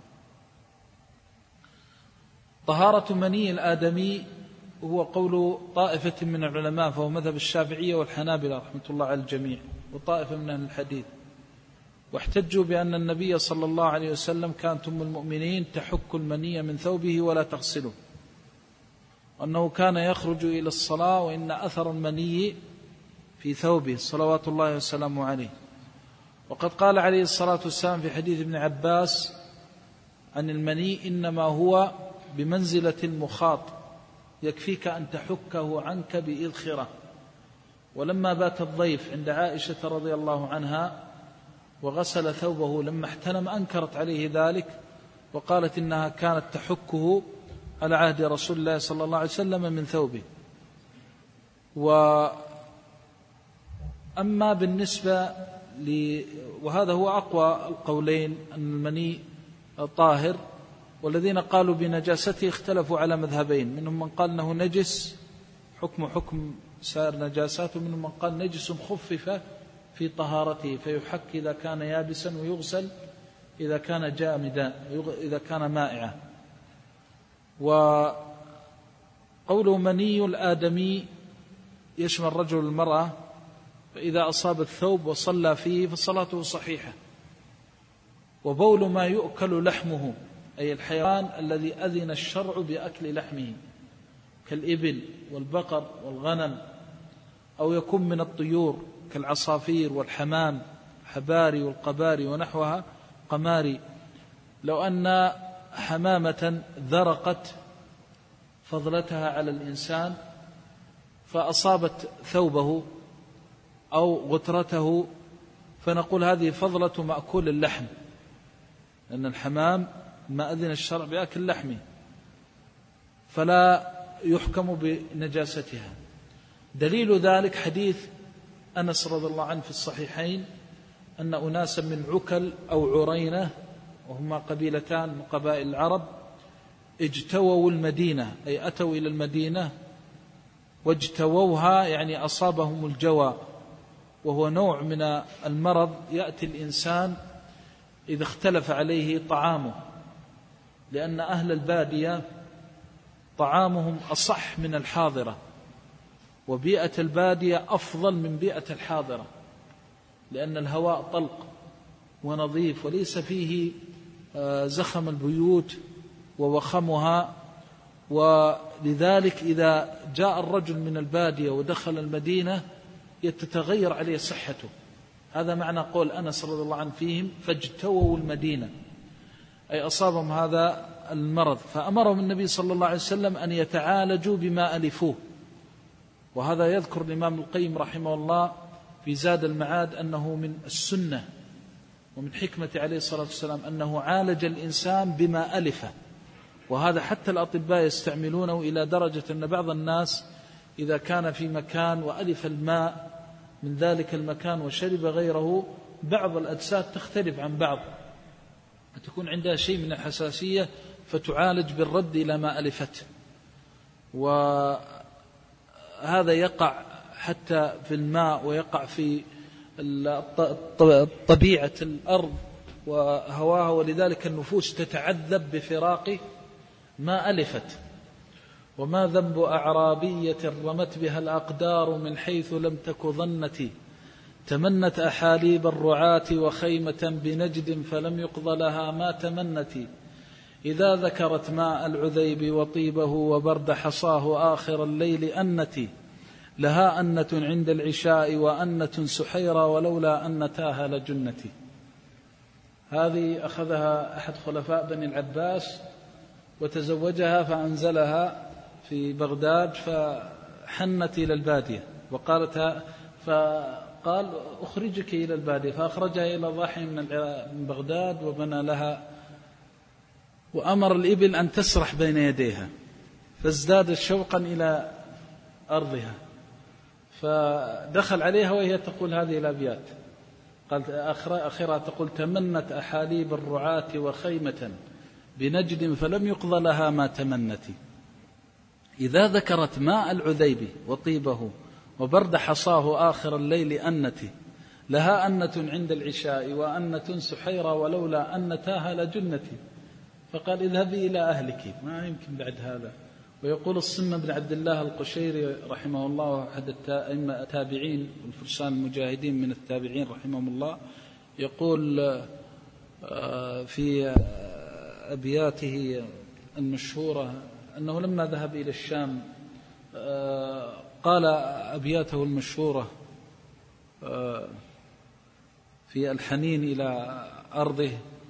طهارة مني الآدمي هو قول طائفة من العلماء، فهو مذهب الشافعية والحنابلة رحمة الله على الجميع وطائفة من أهل الحديث، واحتجوا بأن النبي صلى الله عليه وسلم كانت أم المؤمنين تحك المني من ثوبه ولا تغسله، وأنه كان يخرج إلى الصلاة وإن أثر المني في ثوبه صلوات الله وسلامه عليه. وقد قال عليه الصلاة والسلام في حديث ابن عباس عن المني إنما هو بمنزلة المخاط يكفيك أن تحكه عنك بإذخرة. ولما بات الضيف عند عائشة رضي الله عنها وغسل ثوبه لما احتلم أنكرت عليه ذلك وقالت إنها كانت تحكه على عهد رسول الله صلى الله عليه وسلم من ثوبه. وأما بالنسبة ل... وهذا هو أقوى القولين أن المني طاهر، والذين قالوا بنجاسته اختلفوا على مذهبين، منهم من قال أنه نجس حكم حكم سائر نجاسات، ومنهم من قال نجس خفف في طهارته فيحك إذا كان يابسا ويغسل إذا كان جامدا إذا كان مائعا. وقوله مني الآدمي يشمل الرجل والمرأة، فإذا أصاب الثوب وصلى فيه فصلاته صحيحة. وبول ما يؤكل لحمه أي الحيوان الذي أذن الشرع بأكل لحمه كالإبل والبقر والغنم، أو يكون من الطيور كالعصافير والحمام حباري والقباري ونحوها قماري. لو أن حمامة ذرقت فضلتها على الإنسان فأصابت ثوبه أو غترته فنقول هذه فضلة مأكول اللحم، لأن الحمام ما أذن الشرع بأكل لحمه فلا يحكم بنجاستها. دليل ذلك حديث أنس رضي الله عنه في الصحيحين أن أناسا من عكل أو عرينة وهما قبيلتان من قبائل العرب اجتووا المدينة أي أتوا إلى المدينة، واجتووها يعني أصابهم الجوى، وهو نوع من المرض يأتي الإنسان إذا اختلف عليه طعامه، لأن أهل البادية طعامهم أصح من الحاضرة، وبيئة البادية أفضل من بيئة الحاضرة، لأن الهواء طلق ونظيف وليس فيه زخم البيوت ووخمها. ولذلك إذا جاء الرجل من البادية ودخل المدينة يتتغير عليه صحته. هذا معنى قول أنس رضي الله عنه فيهم فاجتووا المدينة، أي أصابهم هذا المرض، فأمرهم النبي صلى الله عليه وسلم أن يتعالجوا بما ألفوه. وهذا يذكر الإمام القيم رحمه الله في زاد المعاد أنه من السنة ومن حكمة عليه الصلاة والسلام أنه عالج الإنسان بما ألفه، وهذا حتى الأطباء يستعملونه إلى درجة أن بعض الناس إذا كان في مكان وألف الماء من ذلك المكان وشرب غيره بعض الأجساد تختلف عن بعض، تكون عندها شيء من الحساسية فتعالج بالرد إلى ما ألفته. وهذا يقع حتى في الماء ويقع في طبيعة الأرض وهواها، ولذلك النفوس تتعذب بفراق ما ألفت. وما ذنب أعرابية رمت بها الأقدار من حيث لم تك ظنتي، تمنت أحاليب الرعاة وخيمة بنجد فلم يقض لها ما تمنتي، إذا ذكرت ماء العذيب وطيبه وبرد حصاه آخر الليل أنتي، لها أنة عند العشاء وأنة سحيرة ولولا أنتاها لجنتي. هذه أخذها أحد خلفاء بني العباس وتزوجها فأنزلها في بغداد فحنت إلى البادية، وقالت فقال أخرجك إلى البادية، فأخرجها إلى ضاحي من بغداد وبنى لها، وأمر الإبل أن تسرح بين يديها فازداد شوقا إلى أرضها، فدخل عليها وهي تقول هذه الأبيات: قالت أخرها تقول: تمنت أحاليب الرعاة وخيمة بنجد فلم يقضى لها ما تمنت. إذا ذكرت ماء العذيب وطيبه وبرد حصاه آخر الليل أنتي لها أنة عند العشاء وأنة سحيرة ولولا أنتاها لجنتي. فقال: اذهبي إلى أهلك. ما يمكن بعد هذا. ويقول الصم بن عبد الله القشيري رحمه الله أحد التابعين والفرسان المجاهدين من التابعين رحمهم الله، يقول في أبياته المشهورة أنه لما ذهب إلى الشام قال أبياته المشهورة في الحنين إلى أرضه: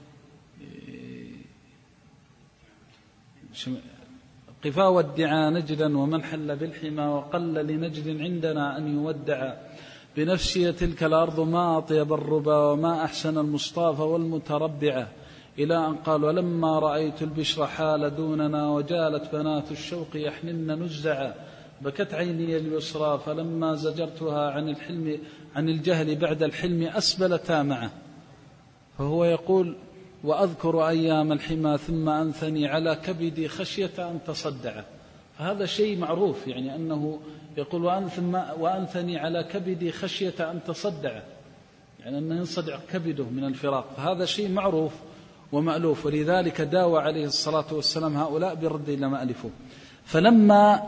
قفا ودعا نجدا ومن حل بالحمى وقل لنجد عندنا أن يودع بنفسي تلك الأرض ما أطيب الربا وما أحسن المصطافى والمتربعة، إلى أن قال: ولما رأيت البشر حال دوننا وجالت بنات الشوق يحنن نزعا بكت عيني اليسرى فلما زجرتها عن الحلم عن الجهل بعد الحلم أسبلتا معه. فهو يقول: وأذكر أيام الحمى ثم أنثني على كبدي خشية أن تصدع. فهذا شيء معروف، يعني أنه يقول: وأنثني على كبدي خشية أن تصدع، يعني أنه ينصدع كبده من الفراق. فهذا شيء معروف ومألوف، ولذلك داوى عليه الصلاة والسلام هؤلاء برد إلى مألفه. فلما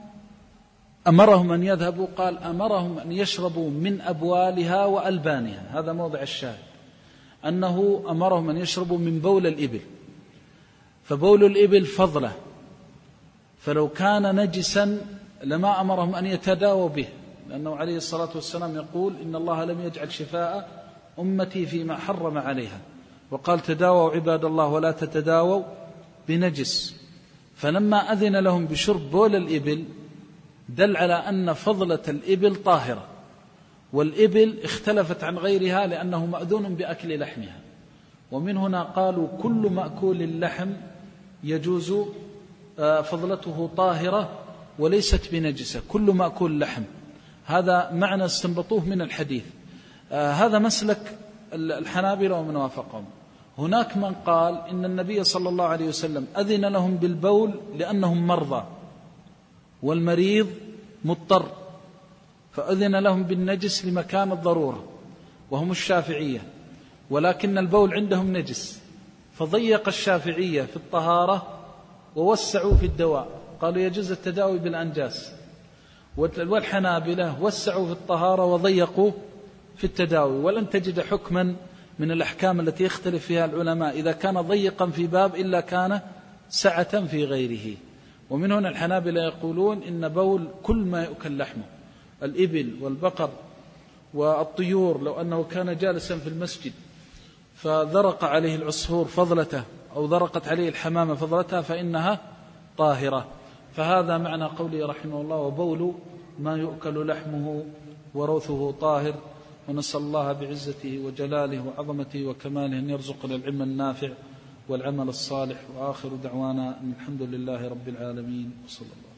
أمرهم أن يذهبوا قال: أمرهم أن يشربوا من أبوالها وألبانها. هذا موضع الشاهد، أنه أمرهم أن يشربوا من بول الإبل، فبول الإبل فضلة، فلو كان نجسا لما أمرهم أن يتداووا به، لأنه عليه الصلاة والسلام يقول: إن الله لم يجعل شفاء أمتي فيما حرم عليها، وقال: تداووا عباد الله ولا تتداووا بنجس. فلما أذن لهم بشرب بول الإبل دل على أن فضلة الإبل طاهرة، والإبل اختلفت عن غيرها لأنه مأذون بأكل لحمها. ومن هنا قالوا: كل مأكول اللحم يجوز فضلته طاهرة وليست بنجسة، كل مأكول لحم. هذا معنى استنبطوه من الحديث. هذا مسلك الحنابلة ومن وافقهم. هناك من قال إن النبي صلى الله عليه وسلم أذن لهم بالبول لأنهم مرضى، والمريض مضطر، فأذن لهم بالنجس لمكان الضرورة، وهم الشافعية، ولكن البول عندهم نجس، فضيق الشافعية في الطهارة ووسعوا في الدواء، قالوا يجوز التداوي بالأنجاس، والحنابلة وسعوا في الطهارة وضيقوا في التداوي. ولن تجد حكما من الأحكام التي يختلف فيها العلماء إذا كان ضيقا في باب إلا كان سعة في غيره. ومن هنا الحنابلة يقولون إن بول كل ما يؤكل لحمه، الإبل والبقر والطيور، لو أنه كان جالسا في المسجد فذرق عليه العصفور فضلته أو ذرقت عليه الحمامة فضلتها فإنها طاهرة. فهذا معنى قوله رحمه الله: وبول ما يؤكل لحمه وروثه طاهر. ونسأل الله بعزته وجلاله وعظمته وكماله أن يرزقنا العلم النافع والعمل الصالح. وآخر دعوانا أن الحمد لله رب العالمين، وصلى الله.